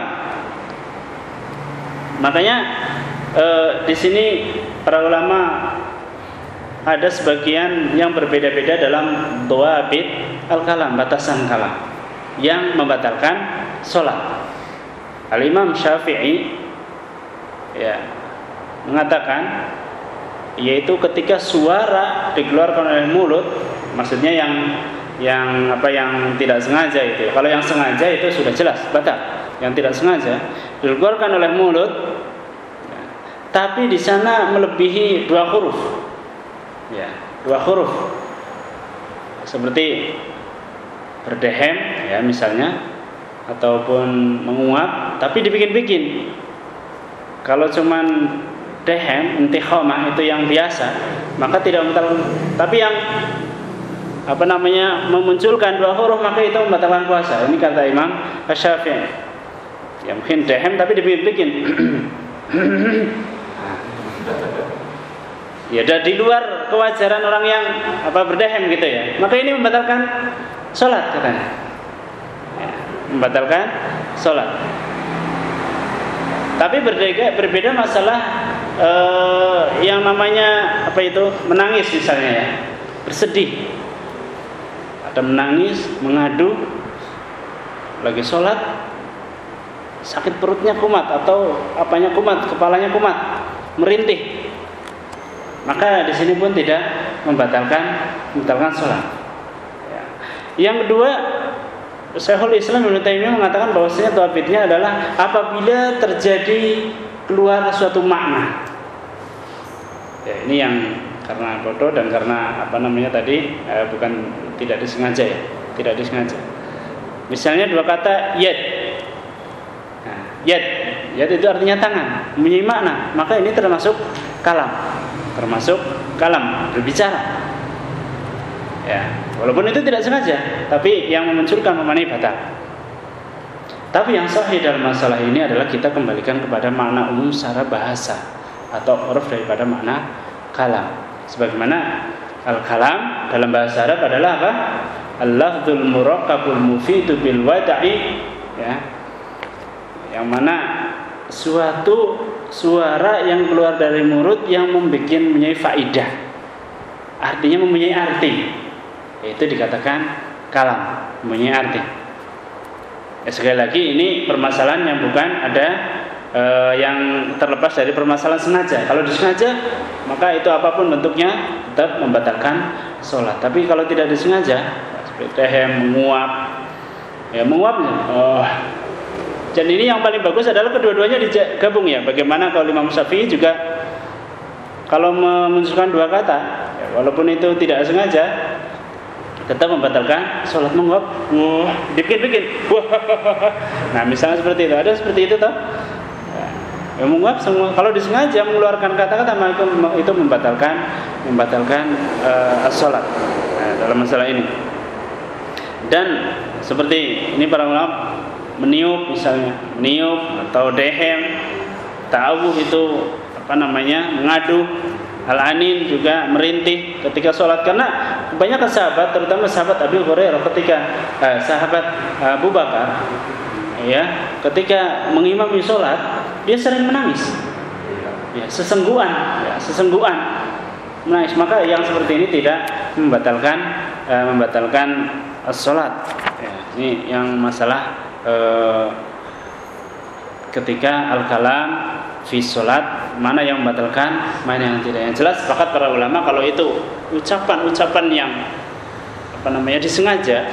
Makanya di sini para ulama ada sebagian yang berbeda-beda dalam dhawabit al-kalam, batasan kalam yang membatalkan sholat. Al-Imam Syafi'i, ya, mengatakan yaitu ketika suara dikeluarkan oleh mulut, maksudnya yang tidak sengaja itu. Kalau yang sengaja itu sudah jelas batal. Yang tidak sengaja dikeluarkan oleh mulut, tapi di sana melebihi 2 huruf, ya, 2 huruf, seperti berdehem, ya, misalnya, ataupun menguap tapi dibikin-bikin. Kalau cuman dehem, intikhamah, itu yang biasa, maka tidak membatalkan. Tapi yang memunculkan 2 huruf, maka itu membatalkan puasa. Ini kata Imam Syafi'i. Ya, mungkin dehem tapi dibikin-bikin. Ya, di luar kewajaran orang yang berdehem gitu, ya, maka ini membatalkan sholat katanya, ya, membatalkan sholat. Tapi berbeda masalah yang namanya menangis misalnya, ya, bersedih, ada menangis, mengadu, lagi sholat, sakit perutnya kumat atau apanya kumat, kepalanya kumat, merintih, maka di sini pun tidak membatalkan sholat. Ya. Yang kedua, Syekhul Islam Ibnu Taimiyah mengatakan bahwasanya dhawabitnya adalah apabila terjadi keluar suatu makna. Ya, ini yang karena bodoh dan karena bukan tidak disengaja, ya, tidak disengaja. Misalnya 2 kata yad. Nah, yad itu artinya tangan, mempunyai makna, maka ini termasuk kalam, berbicara. Ya, walaupun itu tidak sengaja, tapi yang memunculkan memanai batal. Tapi yang sahih dalam masalah ini adalah kita kembalikan kepada makna umum secara bahasa atau uruf daripada makna kalam. Sebagaimana al-kalam dalam bahasa Arab adalah apa? Al-lafdzul murakkabul mufidu bil wada'i, ya. Yang mana suatu suara yang keluar dari mulut yang mempunyai faidah, artinya mempunyai arti, itu dikatakan kalam, mempunyai arti. Ya, sekali lagi ini permasalahan yang bukan ada yang terlepas dari permasalahan sengaja. Kalau disengaja, maka itu apapun bentuknya tetap membatalkan sholat. Tapi kalau tidak disengaja, seperti dehem, menguap, ya, menguapnya. Dan ini yang paling bagus adalah kedua-duanya digabung, ya. Bagaimana kalau Imam Syafi'i juga kalau memunculkan dua kata, ya, walaupun itu tidak sengaja, tetap membatalkan sholat. Menguap, dibikin-bikin, nah misalnya seperti itu, ada seperti itu toh. Ya, menguap semua. Kalau disengaja mengeluarkan kata-kata, maka itu membatalkan sholat. Nah, dalam masalah ini. Dan seperti ini para ulama meniup misalnya, meniup atau dehem, ta'awuh itu mengadu, al-anin juga merintih ketika sholat. Karena kebanyakan sahabat, terutama sahabat Abu Hurairah sahabat Abu Bakar, ya, ketika mengimami sholat dia sering menangis, ya, sesengguhan menangis. Maka yang seperti ini tidak membatalkan sholat. Ya, ini yang masalah ketika al-kalam fi sholat, mana yang membatalkan, mana yang tidak. Yang jelas sepakat para ulama kalau itu ucapan yang disengaja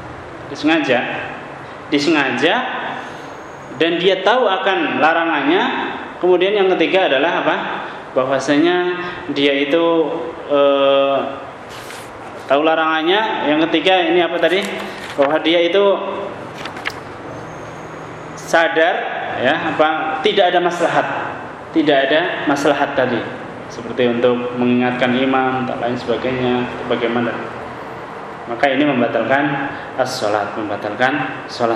dan dia tahu akan larangannya. Kemudian yang ketiga adalah bahwasanya dia itu tahu larangannya. Yang ketiga ini bahwa dia itu sadar, ya, tidak ada maslahat tadi, seperti untuk mengingatkan imam dan lain sebagainya, bagaimana. Maka ini membatalkan sholat.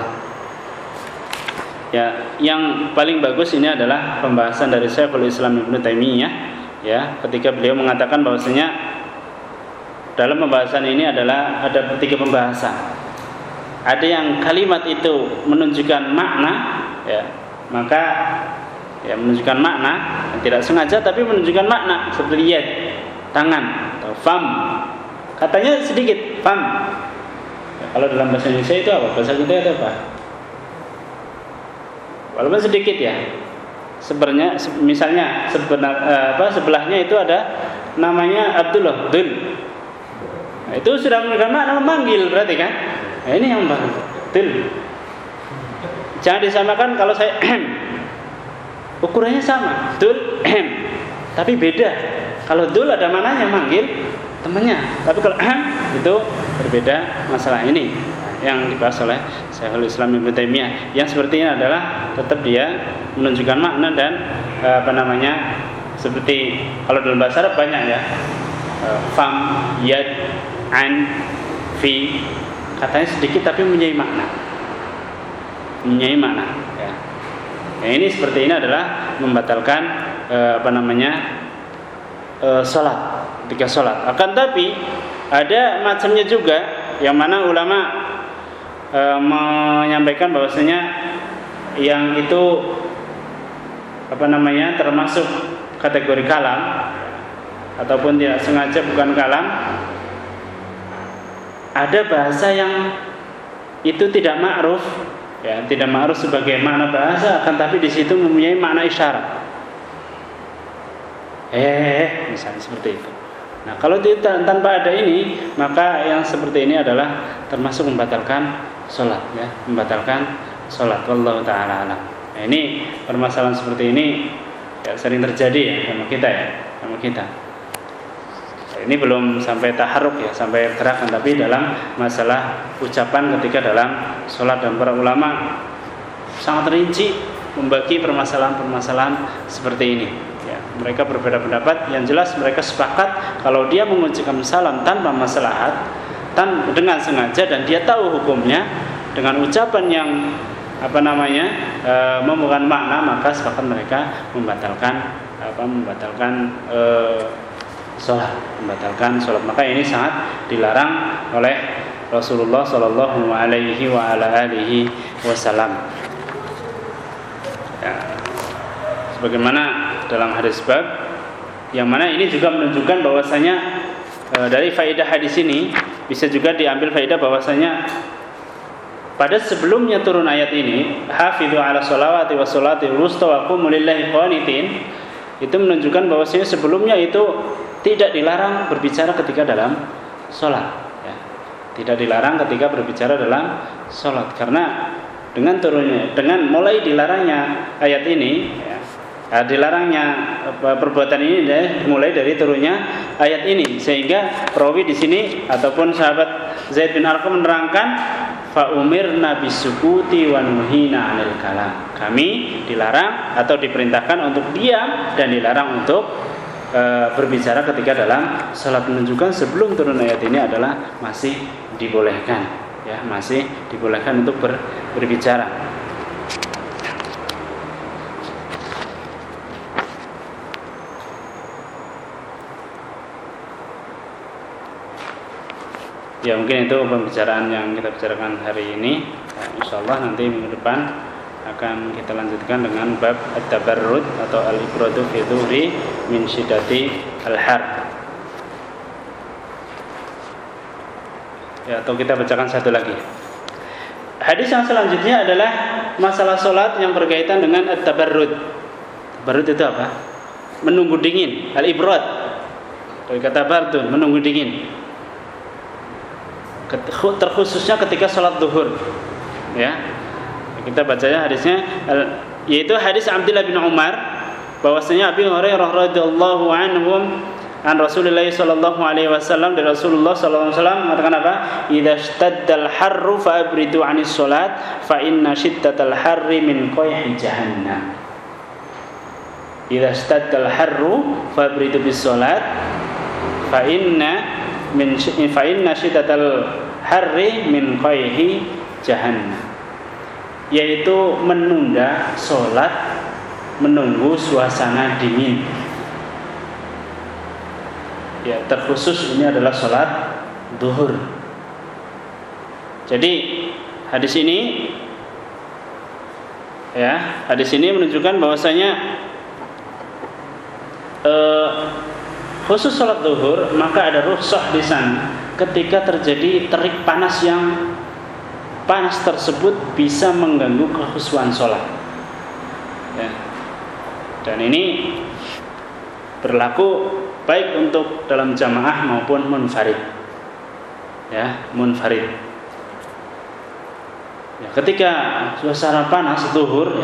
Ya, yang paling bagus ini adalah pembahasan dari Syekhul Islam Ibnu Taimiyah, ya, ketika beliau mengatakan bahwasanya dalam pembahasan ini ada 3 pembahasan. Ada yang kalimat itu menunjukkan makna, ya, maka ya menunjukkan makna, tidak sengaja tapi menunjukkan makna, seperti yad, tangan, atau fam. Katanya sedikit, fam. Ya, kalau dalam bahasa Indonesia itu apa? Bahasa kita itu apa? Walaupun sedikit, ya. Sebenarnya misalnya sebelahnya itu ada namanya Abdullah, Dul. Nah, itu sudah menunjukkan makna memanggil berarti kan? Nah, ini yang Dul. Jangan disamakan kalau saya ukurannya sama, Dul, tapi beda. Kalau Dul ada mananya manggil temannya, tapi kalau itu berbeda masalah ini yang dibahas oleh Syekhul Islam Ibnu Taimiyah. Yang seperti ini adalah tetap dia menunjukkan makna dan seperti kalau dalam bahasa Arab banyak, ya, fam, yad, an, fi, katanya sedikit tapi mempunyai makna, ya. Nah, ini seperti ini adalah membatalkan sholat, ketika sholat. Akan tapi ada macamnya juga, yang mana ulama menyampaikan bahwasanya yang itu termasuk kategori kalam ataupun tidak sengaja bukan kalam. Ada bahasa yang itu tidak ma'ruf, ya, tidak ma'ruf sebagai makna bahasa, akan tapi di situ mempunyai makna isyarat. Misalnya seperti itu. Nah, kalau tanpa ada ini, maka yang seperti ini adalah termasuk membatalkan sholat, ya, membatalkan sholat. Wallahu ta'ala alam. Nah, ini permasalahan seperti ini, ya, sering terjadi, ya, sama kita. Nah, ini belum sampai taharruk, ya, sampai gerakan, tapi dalam masalah ucapan ketika dalam sholat. Dan para ulama sangat rinci membagi permasalahan-permasalahan seperti ini. Ya, mereka berbeda pendapat. Yang jelas mereka sepakat kalau dia mengucapkan salam tanpa maslahat, dengan sengaja, dan dia tahu hukumnya dengan ucapan yang membukan makna, maka sepakat mereka membatalkan sholat. Maka ini sangat dilarang oleh Rasulullah Shallallahu Alaihi Wasallam. Ya, sebagaimana dalam hadis bab, yang mana ini juga menunjukkan bahwasanya dari faedah hadis ini bisa juga diambil faedah bahwasanya pada sebelumnya turun ayat ini, hafidhu ala sholawati wa sholatil wusta wa qumu lillahi qanitin, itu menunjukkan bahwasanya sebelumnya itu tidak dilarang berbicara ketika dalam sholat, ya. Tidak dilarang ketika berbicara dalam sholat, karena dengan mulai dilarangnya ayat ini, ya, Dilarangnya perbuatan ini mulai dari turunnya ayat ini, sehingga rawi di sini ataupun sahabat Zaid bin Arqam menerangkan fa umirna bisukuti wa nuhina 'anil kalam. Kami dilarang atau diperintahkan untuk diam dan dilarang untuk berbicara ketika dalam salat, menunjukkan sebelum turun ayat ini adalah masih dibolehkan, ya, masih dibolehkan untuk berbicara. Ya, mungkin itu pembicaraan yang kita bicarakan hari ini. Insyaallah nanti minggu depan akan kita lanjutkan dengan bab at-tabarrud atau al-ibradu fi dhuhri min syiddati al-har. Ya, atau kita bacakan satu lagi. Hadis yang selanjutnya adalah masalah salat yang berkaitan dengan at-tabarrud. Tabarrud itu apa? Menunggu dingin. Al-ibrad dari kata bardun, menunggu dingin. Terkhususnya ketika sholat zuhur, ya. Kita bacanya hadisnya, yaitu hadis Abdullah bin Umar, bahwasanya Abi Hurairah radhiyallahu anhum an Rasulullah sallallahu alaihi wasallam, dari Rasulullah sallallahu alaihi wasallam mengatakan apa? Idza shtaddal harru fa abridu 'anis salat fa inna shiddatal harri min qayhi jahannam. Idza shtaddal harru fa abridu bis salat fa inna syiddatal harri min qayhi jahannam, yaitu menunda sholat menunggu suasana dingin. Ya, terkhusus ini adalah sholat zuhur. Jadi hadis ini, ya, hadis ini menunjukkan bahwasanya khusus sholat zuhur maka ada rukhsah di sana ketika terjadi terik panas yang panas tersebut bisa mengganggu kekhusyuan sholat. Ya. Dan ini berlaku baik untuk dalam jamaah maupun munfarid. Ya, munfarid. Ya, ketika suasana panas zuhur,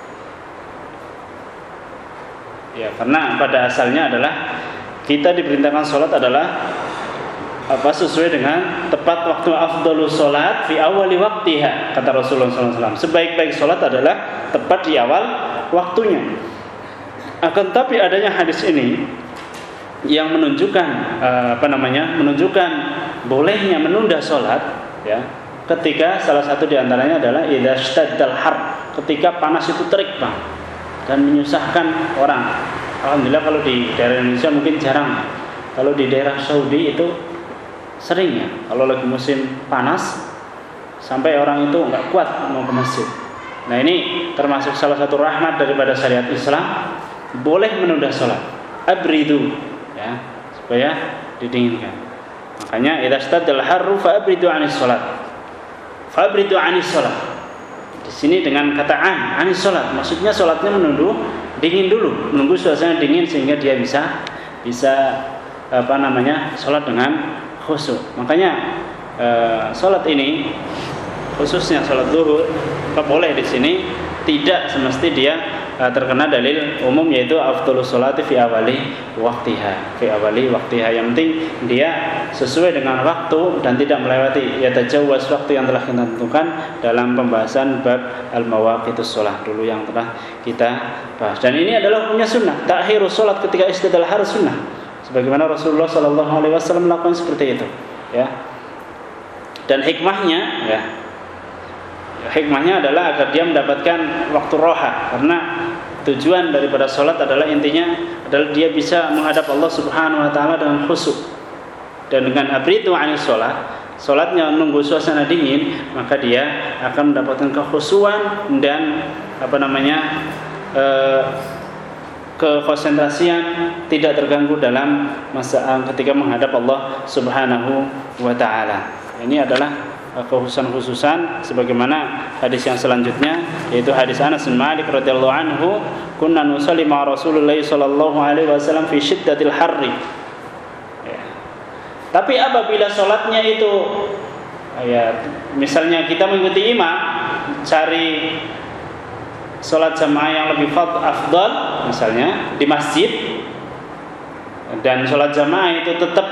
ya, karena pada asalnya adalah kita diperintahkan sholat adalah sesuai dengan tepat waktu. Afdhalus sholat fi awali waqtiha, kata Rasulullah SAW. Sebaik-baik sholat adalah tepat di awal waktunya. Akan tapi adanya hadis ini yang menunjukkan menunjukkan bolehnya menunda sholat, ya, ketika salah satu diantaranya adalah idza shtaddal har, ketika panas itu terik, Bang, dan menyusahkan orang. Alhamdulillah kalau di daerah Indonesia mungkin jarang. Kalau di daerah Saudi itu sering, ya. Kalau lagi musim panas sampai orang itu enggak kuat mau ke masjid. Nah, ini termasuk salah satu rahmat daripada syariat Islam, boleh menunda sholat. Abridu, ya, supaya didinginkan. Makanya idza stadal harru fa abridu 'anis sholat. Fa abridu 'anis sholat. Di sini dengan kata anis sholat, maksudnya sholatnya dingin dulu, menunggu suasana dingin sehingga dia bisa sholat dengan khusyuk. Makanya sholat ini, khususnya sholat zuhur, boleh di sini, tidak semesti dia terkena dalil umum, yaitu afdhalus sholati fi awali waqtiha. Yang penting dia sesuai dengan waktu dan tidak melewati yatajawaz waktu yang telah kita tentukan dalam pembahasan bab al-mawaqitus shalah dulu yang telah kita bahas. Dan ini adalah hukumnya sunnah. Ta'khirus sholat ketika istidal harus sunnah, sebagaimana Rasulullah sallallahu alaihi wasallam melakukan seperti itu, ya. Dan hikmahnya adalah agar dia mendapatkan waktu roha, karena tujuan daripada sholat adalah intinya adalah dia bisa menghadap Allah Subhanahu wa taala dengan khusyuk. Dan dengan abritu 'anis sholat, sholatnya menunggu suasana dingin, maka dia akan mendapatkan kekhusyuan dan kekonsentrasian, tidak terganggu dalam masa ketika menghadap Allah Subhanahu wa taala. Ini adalah khususan sebagaimana hadis yang selanjutnya, yaitu hadis Anas bin Malik radhiyallahu anhu, kunna nusalli ma Rasulullah sallallahu alaihi wasallam fi syiddatil harri. Ya. Tapi apabila salatnya itu, ya, misalnya kita mengikuti imam cari sholat jamaah yang lebih afdal misalnya di masjid, dan sholat jamaah itu tetap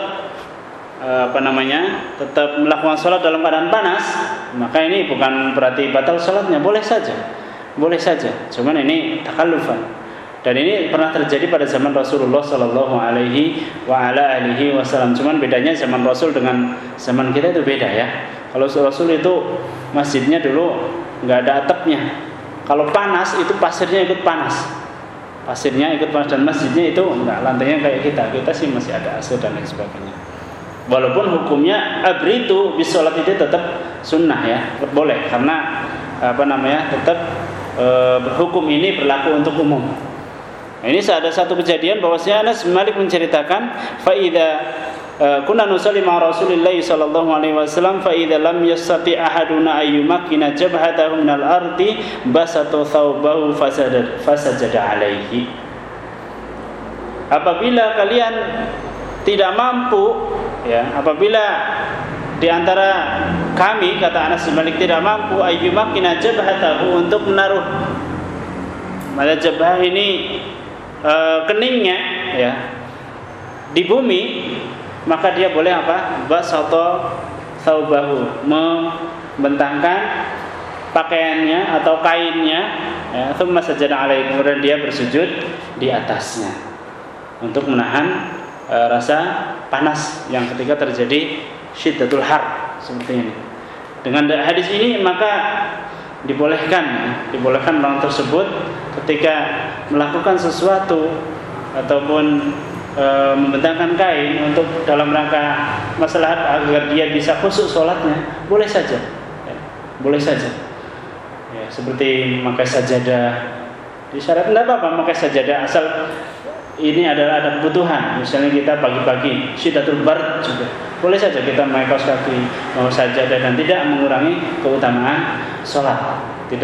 tetap melakukan sholat dalam keadaan panas, maka ini bukan berarti batal sholatnya, boleh saja. Cuman ini takallufan. Dan ini pernah terjadi pada zaman Rasulullah Sallallahu Alaihi Wasallam. Cuman bedanya zaman Rasul dengan zaman kita itu beda ya. Kalau Rasul itu masjidnya dulu nggak ada atapnya. Kalau panas itu pasirnya ikut panas. Dan masjidnya itu enggak, lantainya kayak kita sih masih ada AC dan lain sebagainya. Walaupun hukumnya abritu bis sholat itu tetap sunnah ya, boleh karena tetap hukum ini berlaku untuk umum. Nah, ini ada satu kejadian bahwasanya Anas bin Malik menceritakan fa idza kunna nusalli ma Rasulillah sallallahu alaihi wasallam fa idza lam yastati ahaduna ayyumakkina jabhatahu minal ardi basata thawbahu fasajada alaihi. Apabila kalian tidak mampu ya, apabila di antara kami, kata Anas bin Malik, tidak mampu ayyumakkina jabhatahu untuk menaruh pada jabah ini keningnya ya di bumi, maka dia boleh basata thawbahu, membentangkan pakaiannya atau kainnya ya, thumma sajada alaihi, kemudian dia bersujud di atasnya untuk menahan rasa panas yang ketika terjadi syiddatul har seperti ini. Dengan hadis ini maka dibolehkan orang tersebut ketika melakukan sesuatu ataupun membentangkan kain untuk dalam rangka maslahat agar dia bisa khusyuk sholatnya, boleh saja ya, seperti memakai sajadah di syarat tidak apa-apa memakai sajadah, asal ini adalah ada kebutuhan. Misalnya kita pagi-pagi syiddatul bard juga boleh saja kita memakai kaos kaki, mau sajadah, dan tidak mengurangi keutamaan sholat.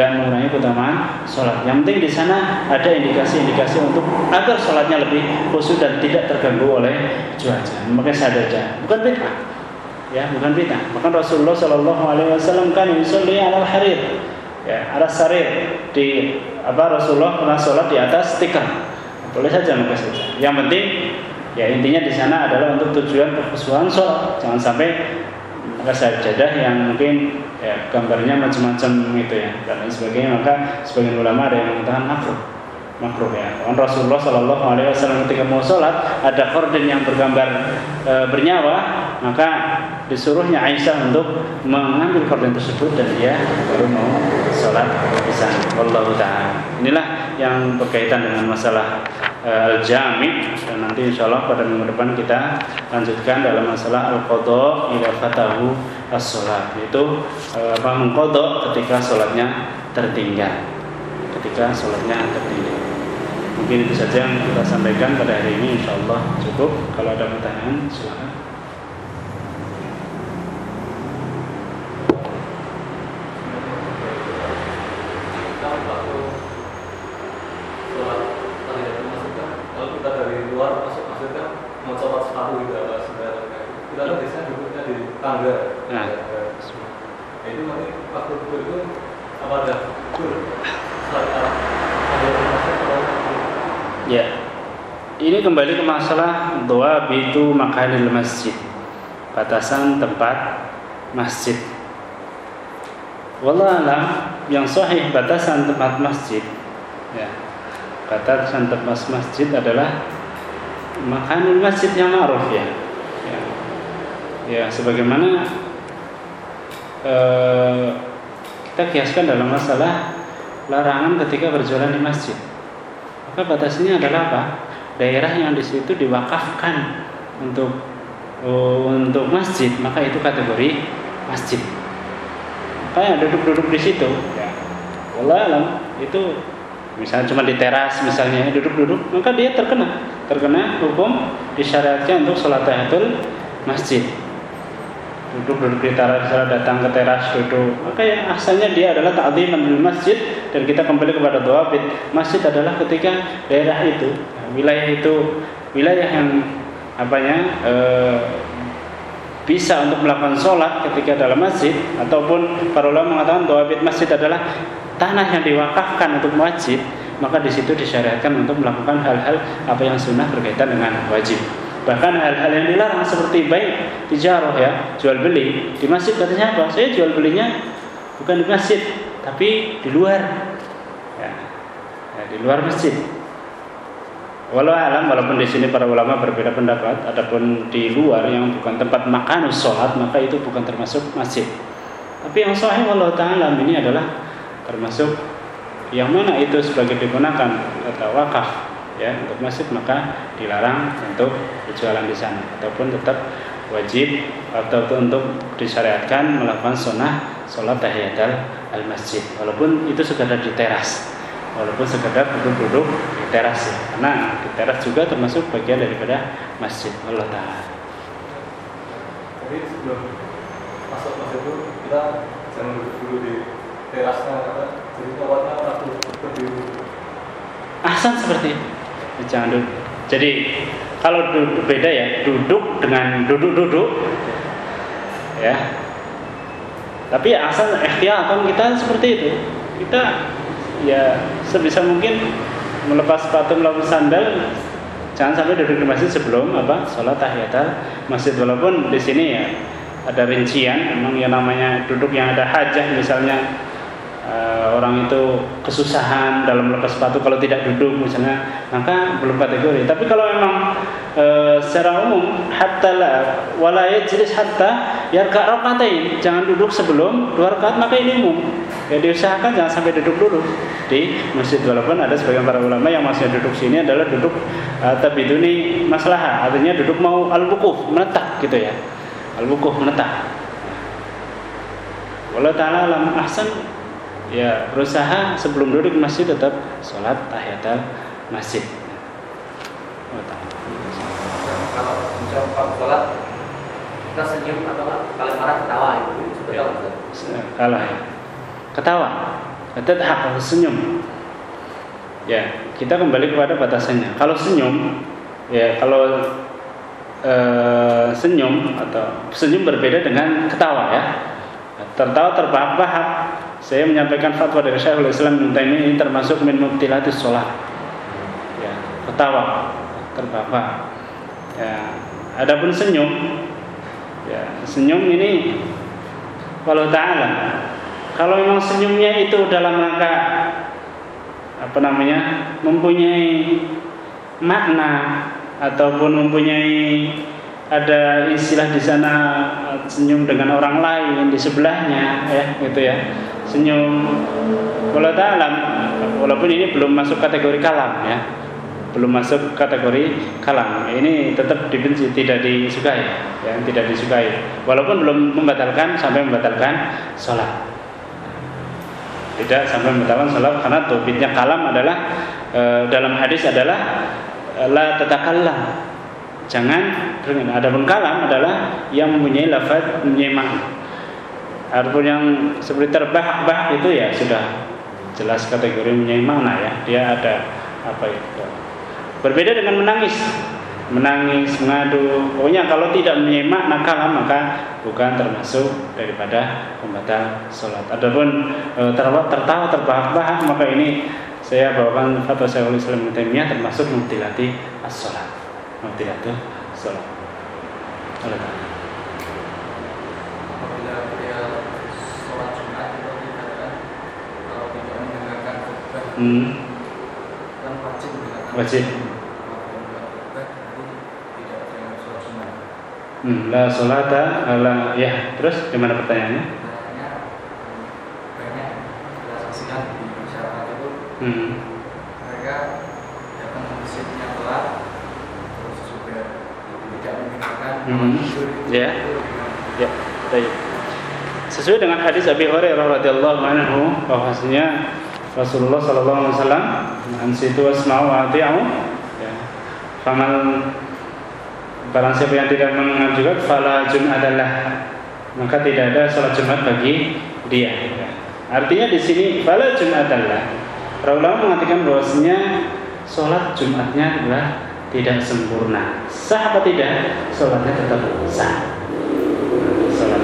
Yang penting di sana ada indikasi-indikasi untuk agar sholatnya lebih khusyuk dan tidak terganggu oleh cuaca. Memakai sajadah bukan bid'ah, ya bukan bid'ah. Bahkan Rasulullah Sallallahu Alaihi Wasallam kan yusolli alal harir, ya alas sarir, di Rasulullah pernah sholat di atas tikar. Boleh saja memakai sajadah. Yang penting ya intinya di sana adalah untuk tujuan kekhusyukan sholat. Jangan sampai memakai sajadah yang mungkin ya gambarnya macam-macam gitu ya dan lain sebagainya. Maka sebagian ulama ada yang mengatakan makruh ya. Kan Rasulullah Sallallahu Alaihi Wasallam ketika mau sholat ada korden yang bergambar bernyawa, maka disuruhnya Aisyah untuk mengambil korden tersebut dan dia baru mau sholat di sana. Wallahu ta'ala. Inilah yang berkaitan dengan masalah al-jami', dan nanti insyaallah pada minggu depan kita lanjutkan dalam masalah al-qadha idza fatahu as-shalat, yaitu mengqadha ketika sholatnya tertinggal. Mungkin itu saja yang kita sampaikan pada hari ini, insyaallah cukup. Kalau ada pertanyaan silakan. Tangga. Nah, itu nanti waktu itu apa ada ya. Ini kembali ke masalah dhawabitu makanil masjid, batasan tempat masjid. Wallahu a'lam, yang sahih batasan tempat masjid ya. Batasan tempat masjid adalah makanil masjid yang ma'ruf ya. Ya, sebagaimana kita kiaskan dalam masalah larangan ketika berjualan di masjid. Maka batasnya adalah apa? Daerah yang di situ diwakafkan untuk masjid, maka itu kategori masjid. Kayak duduk-duduk di situ. Ya. Wallahu alam, itu misalnya cuma di teras misalnya duduk-duduk, maka dia terkena hukum disyariatkan untuk salat tahiyatul masjid. Duduk di teras, datang ke teras duduk, maka yang asalnya dia adalah ta'dhiman lil masjid. Dan kita kembali kepada dhawabit masjid adalah ketika daerah itu, wilayah yang bisa untuk melakukan sholat ketika dalam masjid, ataupun para ulama mengatakan dawabit masjid adalah tanah yang diwakafkan untuk masjid, maka di situ disyariatkan untuk melakukan hal-hal apa yang sunnah berkaitan dengan wajib. Bahkan hal-hal yang dilarang seperti baik tijarah, ya, jual beli di masjid, katanya apa? Saya jual belinya bukan di masjid tapi di luar, ya, di luar masjid. Walau alam, walaupun di sini para ulama berbeda pendapat, adapun di luar yang bukan tempat makan sholat maka itu bukan termasuk masjid. Tapi yang sahih wallahu ta'ala ini adalah termasuk yang mana itu sebagai digunakan atau wakaf, ya, untuk masjid, maka dilarang untuk berjualan di sana, ataupun tetap wajib atau untuk disyariatkan melakukan sunnah sholat tahiyatul al-masjid, walaupun itu sekadar di teras. Walaupun sekedar duduk-duduk di teras, ya. Karena di teras juga termasuk bagian daripada masjid. Allah Ta'ala. Jadi sebelum masuk masjid itu kita jangan duduk dulu di terasnya, jadi awalnya aku berdiri. Ahsan seperti itu. Jangan duduk. Jadi kalau duduk beda, ya, duduk dengan duduk-duduk, ya. Tapi ahsan ikhtiyatan kita seperti itu. Kita, ya, sebisa mungkin melepas sepatu, melepas sandal, jangan sampai duduk di masjid sebelum sholat tahiyatul masjid. Walaupun di sini, ya, ada rincian, memang yang namanya duduk yang ada hajah, misalnya orang itu kesusahan dalam melepas sepatu kalau tidak duduk misalnya, maka belum kategori. Tapi kalau memang secara umum hatta wala yajlis hatta yarka rakaatain, jangan duduk sebelum 2 rakaat, maka ini umum. Ya, diusahakan jangan sampai duduk dulu di masjid. Walaupun ada sebagian para ulama yang maksudnya duduk sini adalah duduk tabiduni maslahah, artinya duduk mau al-wuquf, menetap gitu, ya. Al-wuquf, menetap. Wallahu ta'ala alam. Ahsan, ya, berusaha sebelum duduk di masjid tetap sholat tahiyatul masjid. Kalau misalnya sholat kita senyum atau kalau marah ketawa, itu betul betul. Kalau, ya, ketawa, tetap senyum. Ya, kita kembali kepada batasannya. Kalau senyum, ya, kalau senyum atau senyum berbeda dengan ketawa, ya. Tertawa terbahak-bahak. Saya menyampaikan fatwa dari Syekhul Islam Ibnu Taimiyah, ini termasuk min mubtilatis shalah. Ya, ketawa terbahak-bahak. Ya, adapun senyum, ya, senyum ini wallahu ta'ala, kalau memang senyumnya itu dalam rangka mempunyai makna ataupun mempunyai ada istilah di sana, senyum dengan orang lain di sebelahnya, ya, gitu, ya. Senyum wallahu ta'ala, walaupun ini belum masuk kategori kalam, ya. Belum masuk kategori kalam. Ini tetap dibenci, tidak disukai, ya, tidak disukai. Walaupun belum sampai membatalkan sholat. Tidak sampai membatalkan sholat, karena tobitnya kalam adalah dalam hadis adalah la tatakallam. Jangan berenang. Adapun kalam adalah yang mempunyai lafaz, mempunyai makna. Adapun yang seperti terbahak-bahak itu, ya, sudah jelas kategori mempunyai makna, ya. Dia ada itu. Berbeda dengan menangis, mengadu. Pokoknya kalau tidak mempunyai makna kalam, maka bukan termasuk daripada pembatal sholat. Adapun tertawa terbahak-bahak, maka ini saya bawakan fatwa Syekhul Islam Ibnu Taimiyah termasuk mubtilati as-sholat. Mubtilatul sholat. Apabila dia sholat Jumat itu dikatakan kalau tidak mendengarkan khutbah, kan wajib. La sholata ala, ya. Terus gimana pertanyaannya? Banyak kita saksikan di masyarakat itu, mereka datang ke masjidnya telat, terus juga tidak mendengarkan. Ya. Baik. Sesuai dengan hadis Abi Hurairah radhiyallahu anhu, bahwasanya Rasulullah sallallahu alaihi wasallam ansitu wasma'u wa ati'u, ya. Faman, barang siapa yang tidak mengajukan fala jum'atallah, maka tidak ada salat Jumat bagi dia. Artinya di sini fala jum'atallah, para ulama mengatakan bahwasanya salat Jumatnya adalah tidak sempurna. Sah apa tidak? Salatnya tetap sah.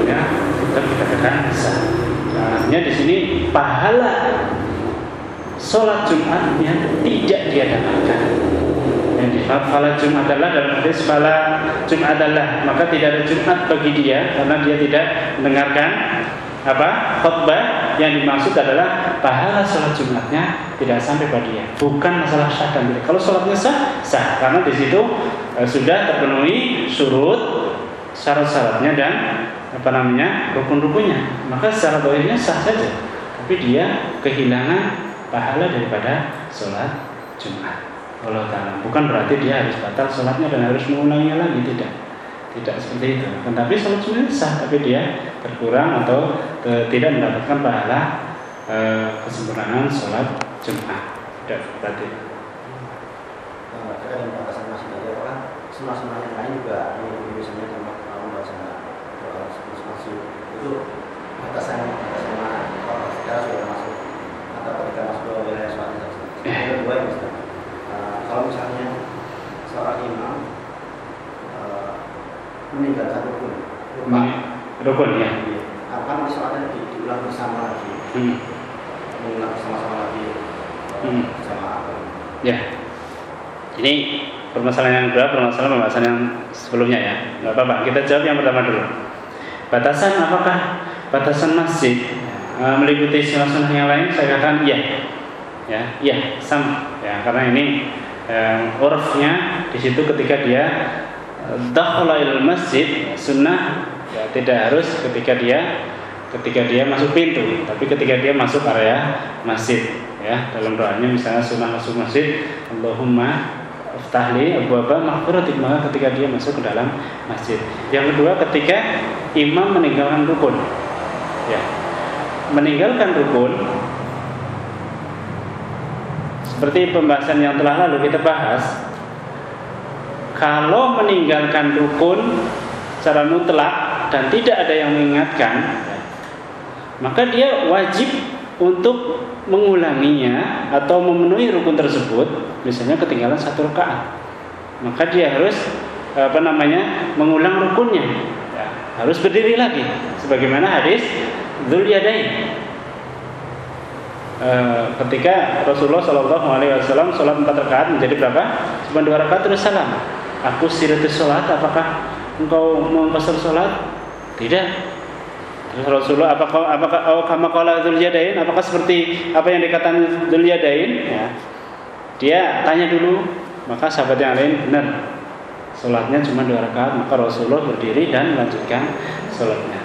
sholatnya tetap dikatakan sah. Artinya di sini pahala sholat Jumatnya tidak dia dapatkan. Yang fala Jumat adalah dalam hadis fala Jumat adalah, maka tidak ada Jumat bagi dia karena dia tidak mendengarkan khutbah. Yang dimaksud adalah pahala sholat Jumatnya tidak sampai pada dia, bukan masalah sah dan tidak. Kalau sholatnya sah karena di situ sudah terpenuhi syarat-syaratnya dan rukun-rukunnya, maka secara zahirnya sah saja, tapi dia kehilangan pahala daripada sholat Jumat. Allah Ta'ala, bukan berarti dia harus batal sholatnya dan harus mengulanginya lagi, tidak seperti itu. Tapi sholat Jumat sah, tapi dia berkurang atau tidak mendapatkan pahala kesempurnaan sholat Jumat. Tidak berarti. Ada yang batasan masjid aja kan, semua yang lain juga misalnya tempat membaca doa masjid itu batasan mana? Kalau sekarang sudah masuk atau ketika masuk ke wilayah sholat itu dua yang misalnya. Kalau misalnya seorang imam meninggalkan rukun ya, apa sholatnya diulang bersama lagi, mengulang bersama-sama lagi sama ya. Ini permasalahan yang kedua, permasalahan pembahasan yang sebelumnya ya. Nggak apa-apa, kita jawab yang pertama dulu. Batasan, apakah batasan masjid meliputi sunnah yang lain? Saya katakan iya, sama ya, karena ini urfnya di situ ketika dia dakhala ilal masjid sunnah ya, tidak harus ketika dia masuk pintu, tapi ketika dia masuk area masjid ya, dalam doanya misalnya sunnah masuk masjid Allahumma aftahli abwaaba maghfiratik, maka ketika dia masuk ke dalam masjid. Yang kedua, ketika imam meninggalkan rukun ya, meninggalkan rukun seperti pembahasan yang telah lalu kita bahas, kalau meninggalkan rukun secara mutlak dan tidak ada yang mengingatkan, maka dia wajib untuk mengulanginya atau memenuhi rukun tersebut. Misalnya ketinggalan 1 rakaat, maka dia harus mengulang rukunnya ya, harus berdiri lagi sebagaimana hadis Dzul Yadain. Ketika Rasulullah SAW sholat 4 rakaat menjadi berapa? Cuma 2 rakaat terus salam. Aku siratus sholat, apakah engkau mengqasar sholat? Tidak. Terus Rasulullah apakah kama qala Dzul Yadain, apakah seperti apa yang dikatakan Dzul Yadain? Ya. Dia tanya dulu, maka sahabat yang lain benar. Sholatnya cuma 2 rakaat, maka Rasulullah berdiri dan melanjutkan sholatnya.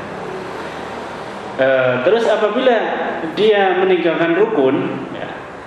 Terus apabila dia meninggalkan rukun ya,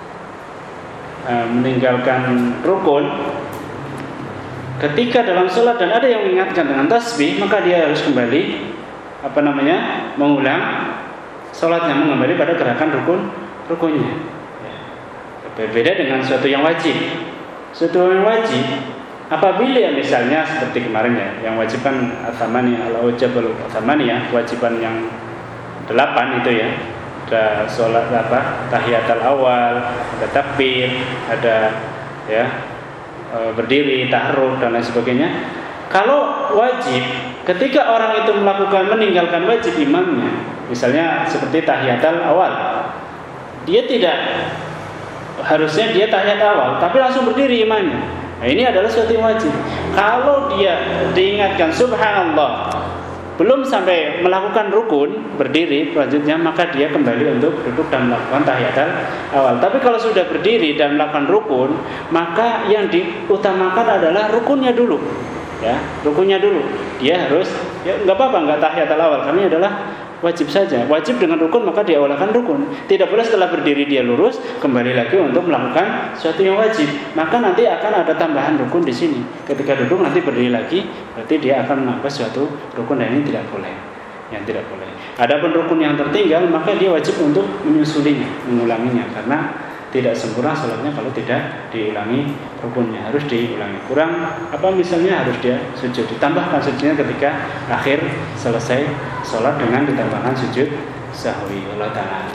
ketika dalam sholat dan ada yang mengingatkan dengan tasbih, maka dia harus kembali mengulang sholatnya, mengembali pada gerakan rukunnya ya. Berbeda dengan suatu yang wajib. Suatu yang wajib apabila misalnya seperti kemarin ya, yang wajib kan athamani al-wajibul athamani ya, kewajiban yang 8 itu ya, ada sholat tahiyatul awal, ada takbir, ada ya berdiri, taharruk dan lain sebagainya. Kalau wajib, ketika orang itu meninggalkan wajib imamnya, misalnya seperti tahiyatul awal, dia tidak harusnya dia tahiyat awal, tapi langsung berdiri imamnya. Nah, ini adalah suatu yang wajib. Kalau dia diingatkan subhanallah, belum sampai melakukan rukun berdiri selanjutnya, maka dia kembali untuk duduk dan melakukan tahiyatul awal. Tapi kalau sudah berdiri dan melakukan rukun, maka yang diutamakan adalah rukunnya dulu ya, rukunnya dulu. Dia harus ya enggak apa-apa enggak tahiyatul awal, karena ini adalah wajib saja. Wajib dengan rukun maka dia awalkan rukun. Tidak boleh setelah berdiri dia lurus kembali lagi untuk melakukan sesuatu yang wajib. Maka nanti akan ada tambahan rukun di sini. Ketika duduk nanti berdiri lagi, berarti dia akan menambah suatu rukun dan ini tidak boleh. Yang tidak boleh. Adapun rukun yang tertinggal maka dia wajib untuk menyusulinya, mengulanginya, karena tidak sempurna sholatnya kalau tidak diulangi rukunnya, harus diulangi. Kurang misalnya harus dia sujud, ditambahkan sujudnya ketika akhir selesai sholat dengan ditambahkan sujud sahwi. Allah Ta'ala.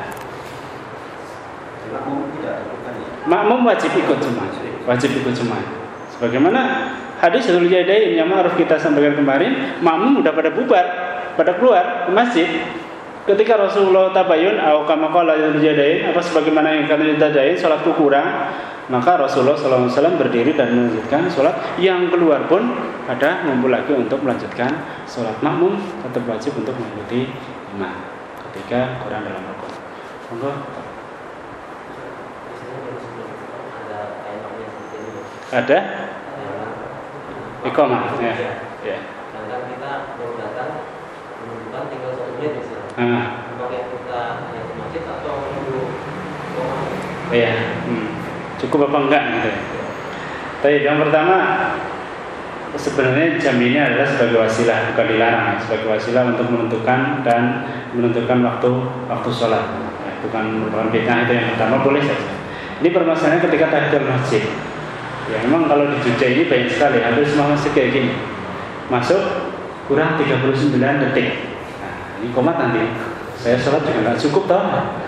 Makmum wajib ikut Jumat. Sebagaimana hadis Dzul Yadain yang harus kita sampaikan kemarin, makmum udah pada bubar pada keluar ke masjid, ketika Rasulullah tabayun atau kama qala yajadain, apa sebagaimana yang kalian tadain, salatku kurang, maka Rasulullah SAW berdiri dan melanjutkan salat. Yang keluar pun pada ngumpul lagi untuk melanjutkan salat. Makmum tetap wajib untuk mengikuti imam ketika kurang dalam rukuk. Monggo. Ada iqamah ya. Ya. Sedangkan kita mau datang menunjukkan tinggal 1 menit misalnya. Apakah kita hanya ke masjid atau menunggu iqamah? Iya. Cukup apa enggak gitu ya. Tapi yang pertama sebenarnya jam ini adalah sebagai wasilah, bukan dilarang, sebagai wasilah untuk menentukan waktu sholat. Ya, bukan merupakan bid'ah, itu yang pertama, boleh saja. Ini permasalahannya ketika tahiyatul masjid. Ya memang kalau di Jogja ini banyak sekali, hampir semua masjid kayak gini. Masuk kurang 39 detik. Nah, ini komat nanti. Saya sholat juga nggak cukup tau.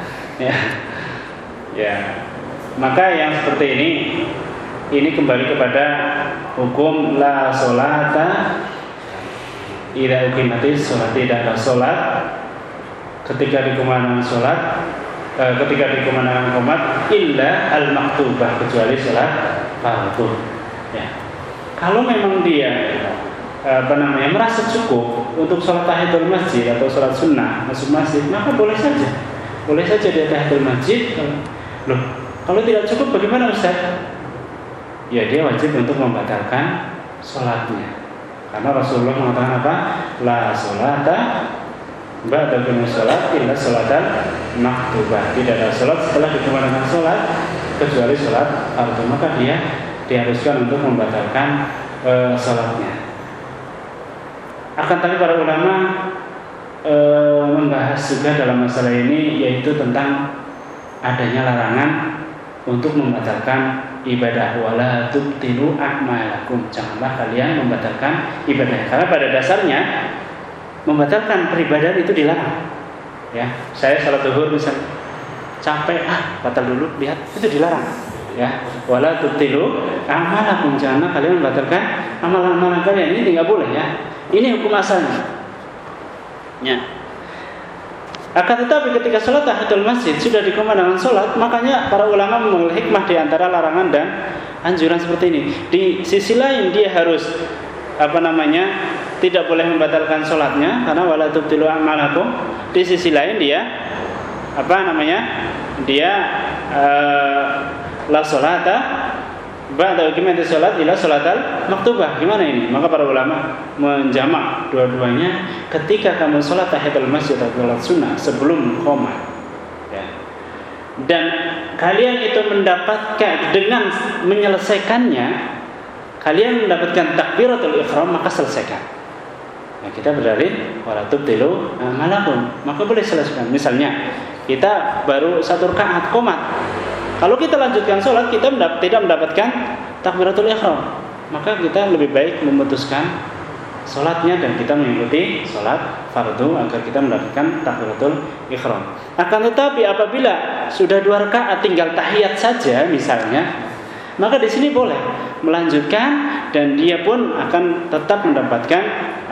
Ya. Maka yang seperti ini kembali kepada hukum la sholata idza uqimatis sholat. Tidak ada sholat ketika dikumandangkan sholat, ketika dikumandangkan qomat illa al maktubah, kecuali sholat fardu. Ya. Kalau memang dia merasa cukup untuk sholat tahiyatul masjid atau sholat sunnah masuk masjid, maka boleh saja dia tahiyatul masjid. Loh, kalau tidak cukup bagaimana Ustaz? Ya dia wajib untuk membatalkan sholatnya, karena Rasulullah mengatakan apa? La sholata ba'da sholat illa sholatan maktubah. Tidak ada sholat setelah dikumandangkan sholat kecuali sholat fardu, maka dia diharuskan untuk membatalkan sholatnya. Akan tapi para ulama membahas juga dalam masalah ini, yaitu tentang adanya larangan untuk membatalkan ibadah. Wala tubtilu a'malakum, janganlah kalian membatalkan ibadah, karena pada dasarnya membatalkan peribadahan itu dilarang. Ya, saya salat zuhur misalnya capek, batal dulu, lihat, itu dilarang. Ya, wala tubtilu a'malakum, janganlah kalian membatalkan amalan-amalan kalian. Ini enggak boleh ya. Ini hukum asalnya. Ya. Akan tetapi ketika sholat tahiyatul masjid sudah dikumandangkan sholat, makanya para ulama mengambil hikmah di antara larangan dan anjuran seperti ini. Di sisi lain dia harus tidak boleh membatalkan sholatnya, karena wala tubtilu a'malakum. Di sisi lain dia la sholata ba'da iqamatis sholat ila sholatal maktubah. Gimana ini? Maka para ulama menjamak dua-duanya. Ketika kamu sholat tahiyatul masjid atau sholat sunnah sebelum qomat, ya, dan kalian itu mendapatkan dengan menyelesaikannya, kalian mendapatkan takbiratul ihram, maka selesaikan. Nah, kita berdalil wala tubtilu a'malakum, maka boleh selesaikan. Misalnya kita baru 1 rakaat qomat, kalau kita lanjutkan sholat kita tidak mendapatkan takbiratul ihram, maka kita lebih baik memutuskan sholatnya dan kita mengikuti sholat fardu agar kita mendapatkan takbiratul ihram. Akan tetapi apabila sudah 2 rakaat tinggal tahiyat saja misalnya, maka di sini boleh melanjutkan dan dia pun akan tetap mendapatkan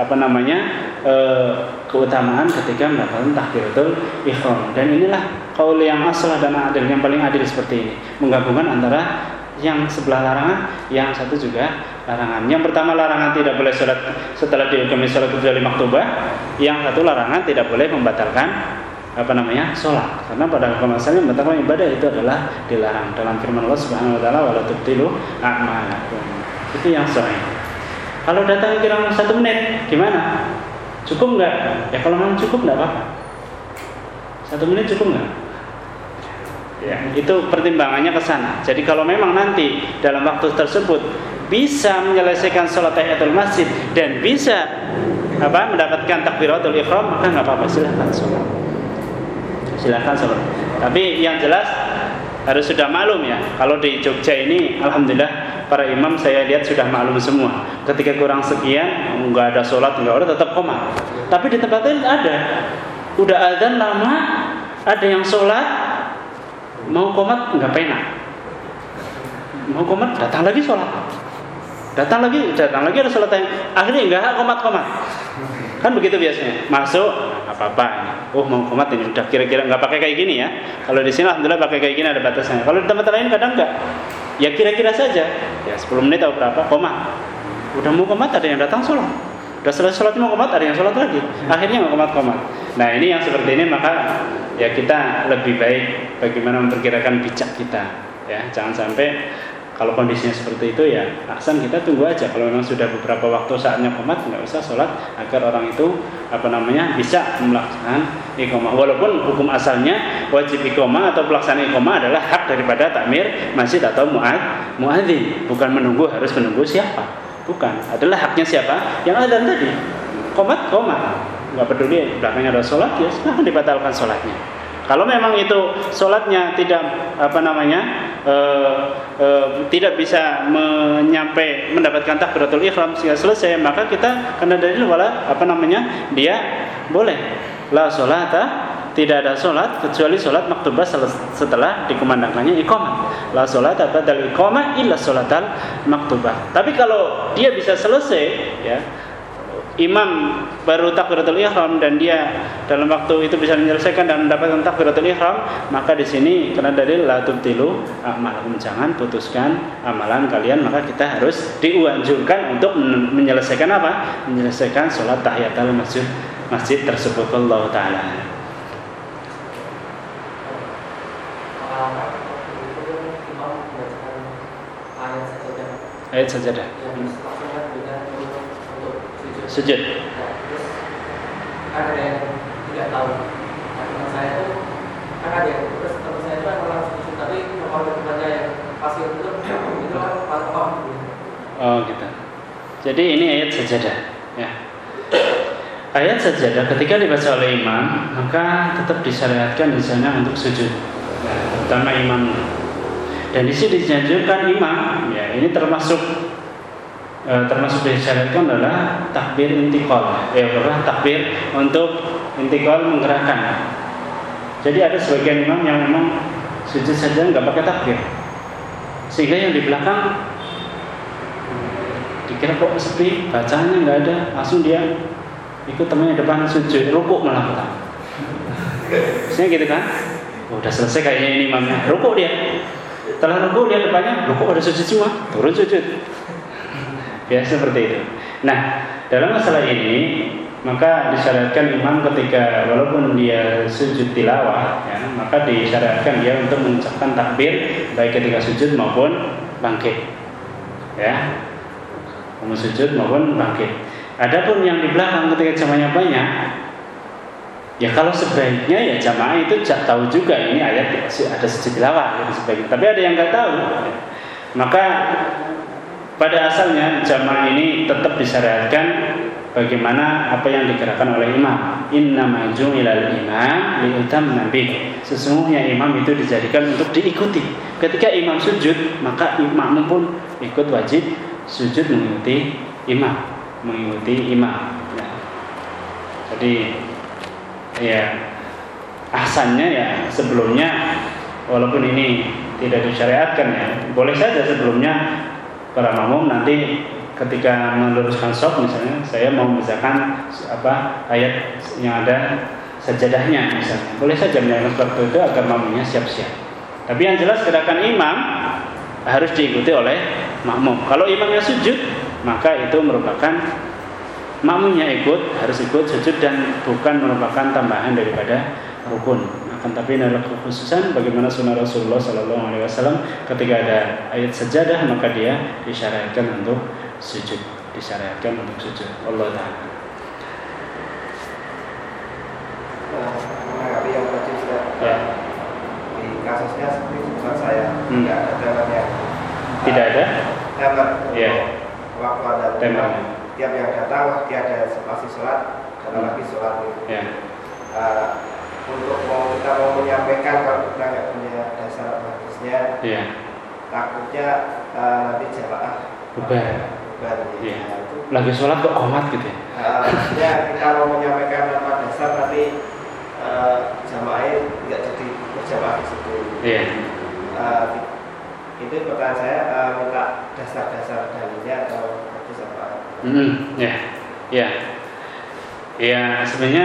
keutamaan ketika mendapatkan takbiratul ihram. Dan inilah qaul yang aslah dan adil, yang paling adil seperti ini, menggabungkan antara yang sebelah larangan, yang satu juga larangan. Yang pertama larangan tidak boleh sholat setelah diukami sholat kecuali maktubah. Yang satu larangan tidak boleh membatalkan sholat, karena pada kemasannya membatalkan ibadah itu adalah dilarang dalam firman Allah Subhanahu wa taala wala tubtilu a'malakum. Itu yang sahih. Kalau datang kira 1 menit gimana? Cukup enggak? Ya kalau memang cukup enggak apa-apa. 1 menit cukup enggak? Ya, itu pertimbangannya ke sana. Jadi kalau memang nanti dalam waktu tersebut bisa menyelesaikan sholat tahiyatul masjid dan bisa mendapatkan takbiratul ihram, maka enggak apa-apa, silakan sholat. Tapi yang jelas harus sudah maklum ya. Kalau di Jogja ini alhamdulillah para imam saya lihat sudah maklum semua. Ketika kurang sekian enggak ada sholat, enggak ada, tetap qomat. Tapi di tempat lain ada. Udah azan lama, ada yang sholat, mau qomat enggak penak. Mau qomat datang lagi sholat. Datang lagi ada sholat yang akhirnya enggak qomat. Kan begitu biasanya. Masuk, apa-apa ini. Oh, mau qomat ini udah kira-kira enggak pakai kayak gini ya. Kalau di sini alhamdulillah pakai kayak gini ada batasnya. Kalau di tempat lain kadang enggak. Ya kira-kira saja. Ya 10 menit atau berapa qomat. Udah mau qomat ada yang datang sholat. Udah selesai sholat mau qomat ada yang sholat lagi. Akhirnya enggak qomat. Nah, ini yang seperti ini maka ya kita lebih baik bagaimana memperkirakan bijak kita. Ya, jangan sampai kalau kondisinya seperti itu ya ahsan kita tunggu aja. Kalau memang sudah beberapa waktu saatnya qomat nggak usah sholat agar orang itu bisa melaksanakan iqamah. Walaupun hukum asalnya wajib iqamah atau pelaksanaan iqamah adalah hak daripada takmir masjid atau muadzin, bukan harus menunggu siapa. Bukan, adalah haknya siapa? Yang adzan tadi. Qomat, nggak peduli belakangnya ada sholat ya silahkan dibatalkan sholatnya. Kalau memang itu sholatnya tidak tidak bisa mendapatkan takbiratul ihram sehingga selesai, maka kita karena dalil dia boleh la sholata, tidak ada sholat kecuali sholat maktubah setelah dikumandangkannya iqamah. La sholata ba'dal iqamah illa sholatal maktubah. Tapi kalau dia bisa selesai ya, imam baru takbiratul ihram dan dia dalam waktu itu bisa menyelesaikan dan mendapatkan takbiratul ihram, maka di sini karena dalil la tubtilu a'malakum, jangan putuskan amalan kalian, maka kita harus dianjurkan untuk menyelesaikan apa? Menyelesaikan salat tahiyatul masjid tersebut. Allah taala. Ayat sajadah. Sujud. Terus ada yang tidak tahu. Teman saya itu kan ada yang terus teman saya itu orang sujud tapi kalau tempatnya yang pasir itu apa? Oh gitu. Jadi ini ayat sajadah. Ya. Ayat sajadah ketika dibaca oleh imam maka tetap disyariatkan di sana untuk sujud. Ya, terutama imam. Dan di sini dijanjurkan imam. Ya, ini termasuk disyariatkan adalah takbir intiqal, takbir untuk intiqal menggerakkan. Jadi ada sebagian imam yang memang sujud saja nggak pakai takbir, sehingga yang di belakang dikira kok sepi, bacanya nggak ada, langsung dia ikut temannya depan sujud, rukuk malah kita. Biasanya gitu kan? Udah selesai kayaknya ini imamnya, rukuk dia. Setelah rukuk dia depannya, rukuk ada sujud semua, turun sujud. Ya seperti itu. Nah, dalam masalah ini maka disyariatkan imam ketika walaupun dia sujud tilawah ya, maka disyariatkan dia untuk mengucapkan takbir baik ketika sujud maupun bangkit. Ya. Mau sujud maupun bangkit. Adapun yang di belakang ketika jamaahnya banyak, ya kalau sebaiknya ya jamaah itu tahu juga ini ayat ada sujud tilawah gitu sebaiknya. Tapi ada yang enggak tahu. Ya. Maka pada asalnya jamaah ini tetap disyariatkan bagaimana apa yang digerakkan oleh imam. Innama ju'ilal imam liutamma bih. Sesungguhnya imam itu dijadikan untuk diikuti. Ketika imam sujud, maka makmum pun ikut wajib sujud mengikuti imam. Ya. Jadi ya ahsannya ya sebelumnya walaupun ini tidak disyariatkan ya, boleh saja sebelumnya para makmum nanti ketika meluruskan shaf misalnya saya mau membacakan ayat yang ada sajadahnya misalnya, boleh saja menyalakan seperti itu agar makmumnya siap-siap. Tapi yang jelas gerakan imam harus diikuti oleh makmum. Kalau imamnya sujud maka itu merupakan makmumnya harus ikut sujud dan bukan merupakan tambahan daripada rukun. Tapi ini adalah kekhususan bagaimana sunnah Rasulullah SAW ketika ada ayat sajadah maka dia disyariatkan untuk sujud, Allah Taala. Menanggapi yang tadi sudah di kasusnya seperti bukan saya tidak ada temannya. Tidak ada? Teman. Ya. Waktu ada teman. Tiap yang datang dia ada spasi sholat, ada lagi sholat. Ya. Untuk kita mau menyampaikan kalau kita nggak punya dasar hadisnya, takutnya nanti jamaah bubar. Ya. Lagi sholat kok qomat gitu ya? Maksudnya kita mau menyampaikan apa dasar tapi jamaahnya nggak jadi berjamaah di situ. Itu pertanyaan saya, minta dasar-dasar dalilnya atau hadis apa? Ya sebenarnya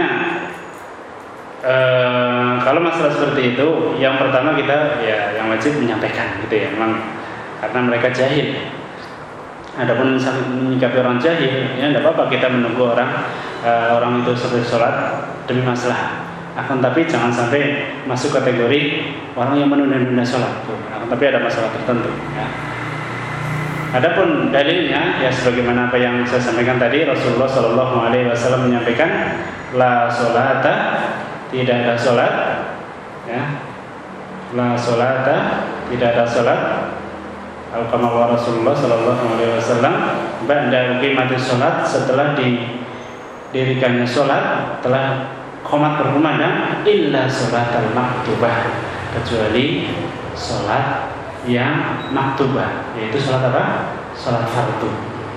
kalau masalah seperti itu, yang pertama kita ya yang wajib menyampaikan gitu ya, memang karena mereka jahil. Adapun menyikapi orang jahil, ya tidak apa-apa kita menunggu orang itu selesai sholat demi masalah. Akan tapi jangan sampai masuk kategori orang yang menunda-nunda sholat. Akan tapi ada masalah tertentu. Ya. Adapun dalilnya, ya sebagaimana apa yang saya sampaikan tadi, Rasulullah SAW menyampaikan, la sholata, tidak ada sholat, ya, la sholata, tidak ada sholat. Al-Qamawar Rasulullah SAW ba'da uqimatis sholat, setelah didirikannya sholat, telah qomat berkumandang, illa sholat al-maktubah, kecuali sholat yang maktubah, yaitu sholat apa? Sholat fardu.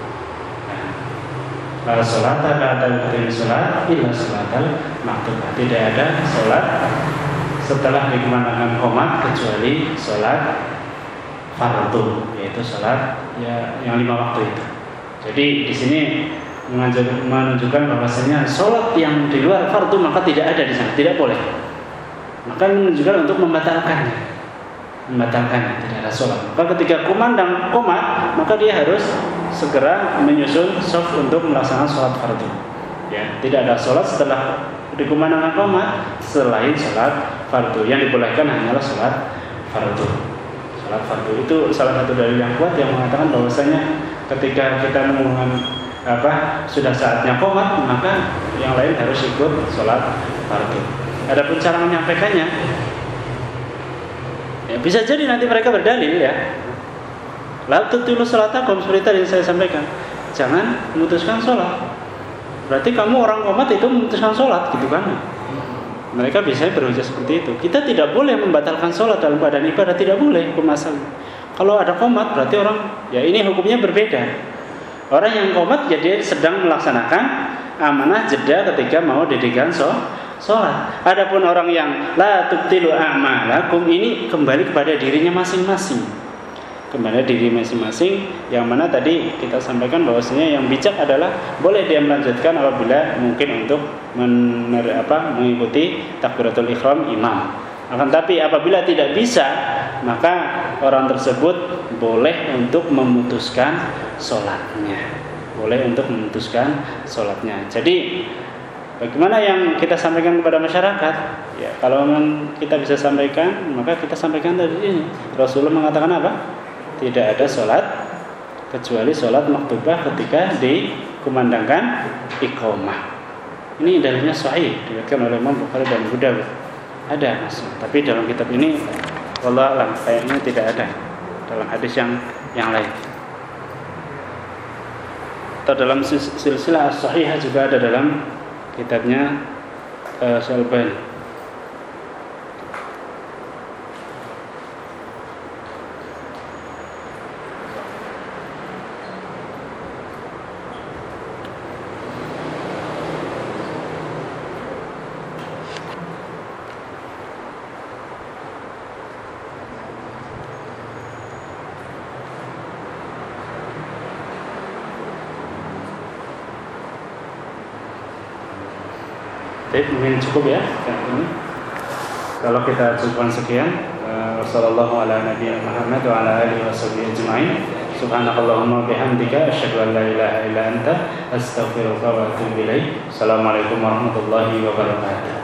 La sholata ba'da uqimatis sholat, illa sholat al-maktubah. Tidak ada sholat setelah dikumandangkan qomat kecuali sholat fardu, yaitu sholat ya, yang 5 waktu itu. Jadi di sini menunjukkan bahwasanya sholat yang di luar fardu maka tidak ada di sana, tidak boleh. Maka menunjukkan untuk membatalkannya, tidak ada sholat. Maka ketika kumandang qomat, maka dia harus segera menyusun shaf untuk melaksanakan sholat fardu. Ya, tidak ada sholat setelah dikumandangkan qomat selain sholat fardu. Yang dibolehkan hanyalah sholat fardu. Sholat fardu itu salah satu dalil yang kuat yang mengatakan bahwasanya ketika kita mengumumkan sudah saatnya qomat, maka yang lain harus ikut sholat fardu. Adapun cara menyampaikannya, ya, bisa jadi nanti mereka berdalil ya. La tutilu sholatakum, seperti tadi yang saya sampaikan, jangan memutuskan sholat. Berarti kamu orang qomat itu memutuskan sholat, gitu kan? Mereka bisa berhujah seperti itu. Kita tidak boleh membatalkan sholat dalam keadaan ibadah, tidak boleh hukum asalnya. Kalau ada qomat berarti orang, ya ini hukumnya berbeda. Orang yang qomat ya dia sedang melaksanakan amanah jeda ketika mau didirikan sholat. Adapun orang yang la tubtilu a'malakum, ini kembali kepada dirinya masing-masing. Kembali diri masing-masing, yang mana tadi kita sampaikan bahwasanya yang bijak adalah boleh dia melanjutkan apabila mungkin untuk mengikuti takbiratul ihram imam. Akan tapi apabila tidak bisa, maka orang tersebut boleh untuk memutuskan sholatnya. Jadi bagaimana yang kita sampaikan kepada masyarakat? Ya, kalau memang kita bisa sampaikan, maka kita sampaikan tadi ini. Rasulullah mengatakan apa? Tidak ada sholat kecuali sholat maktubah ketika dikumandangkan iqamah. Ini dalilnya sahih, diriwayatkan oleh Imam Bukhari dan Abu Dawud. Ada maksud, tapi dalam kitab ini wallahu a'lam kayaknya tidak ada. Dalam hadis yang lain. Atau dalam silsilah as-sahihah juga ada dalam kitabnya Syalbani. Mungkin cukup ya ini. Kalau kita cukupkan sekian, wassallallahu ala nabiyina Muhammad wa ala alihi washabbihi ajma'in. Subhanakallahumma bihamdika asyhadu an la ilaha illa anta astaghfiruka wa atubu ilaik. Assalamualaikum warahmatullahi wabarakatuh.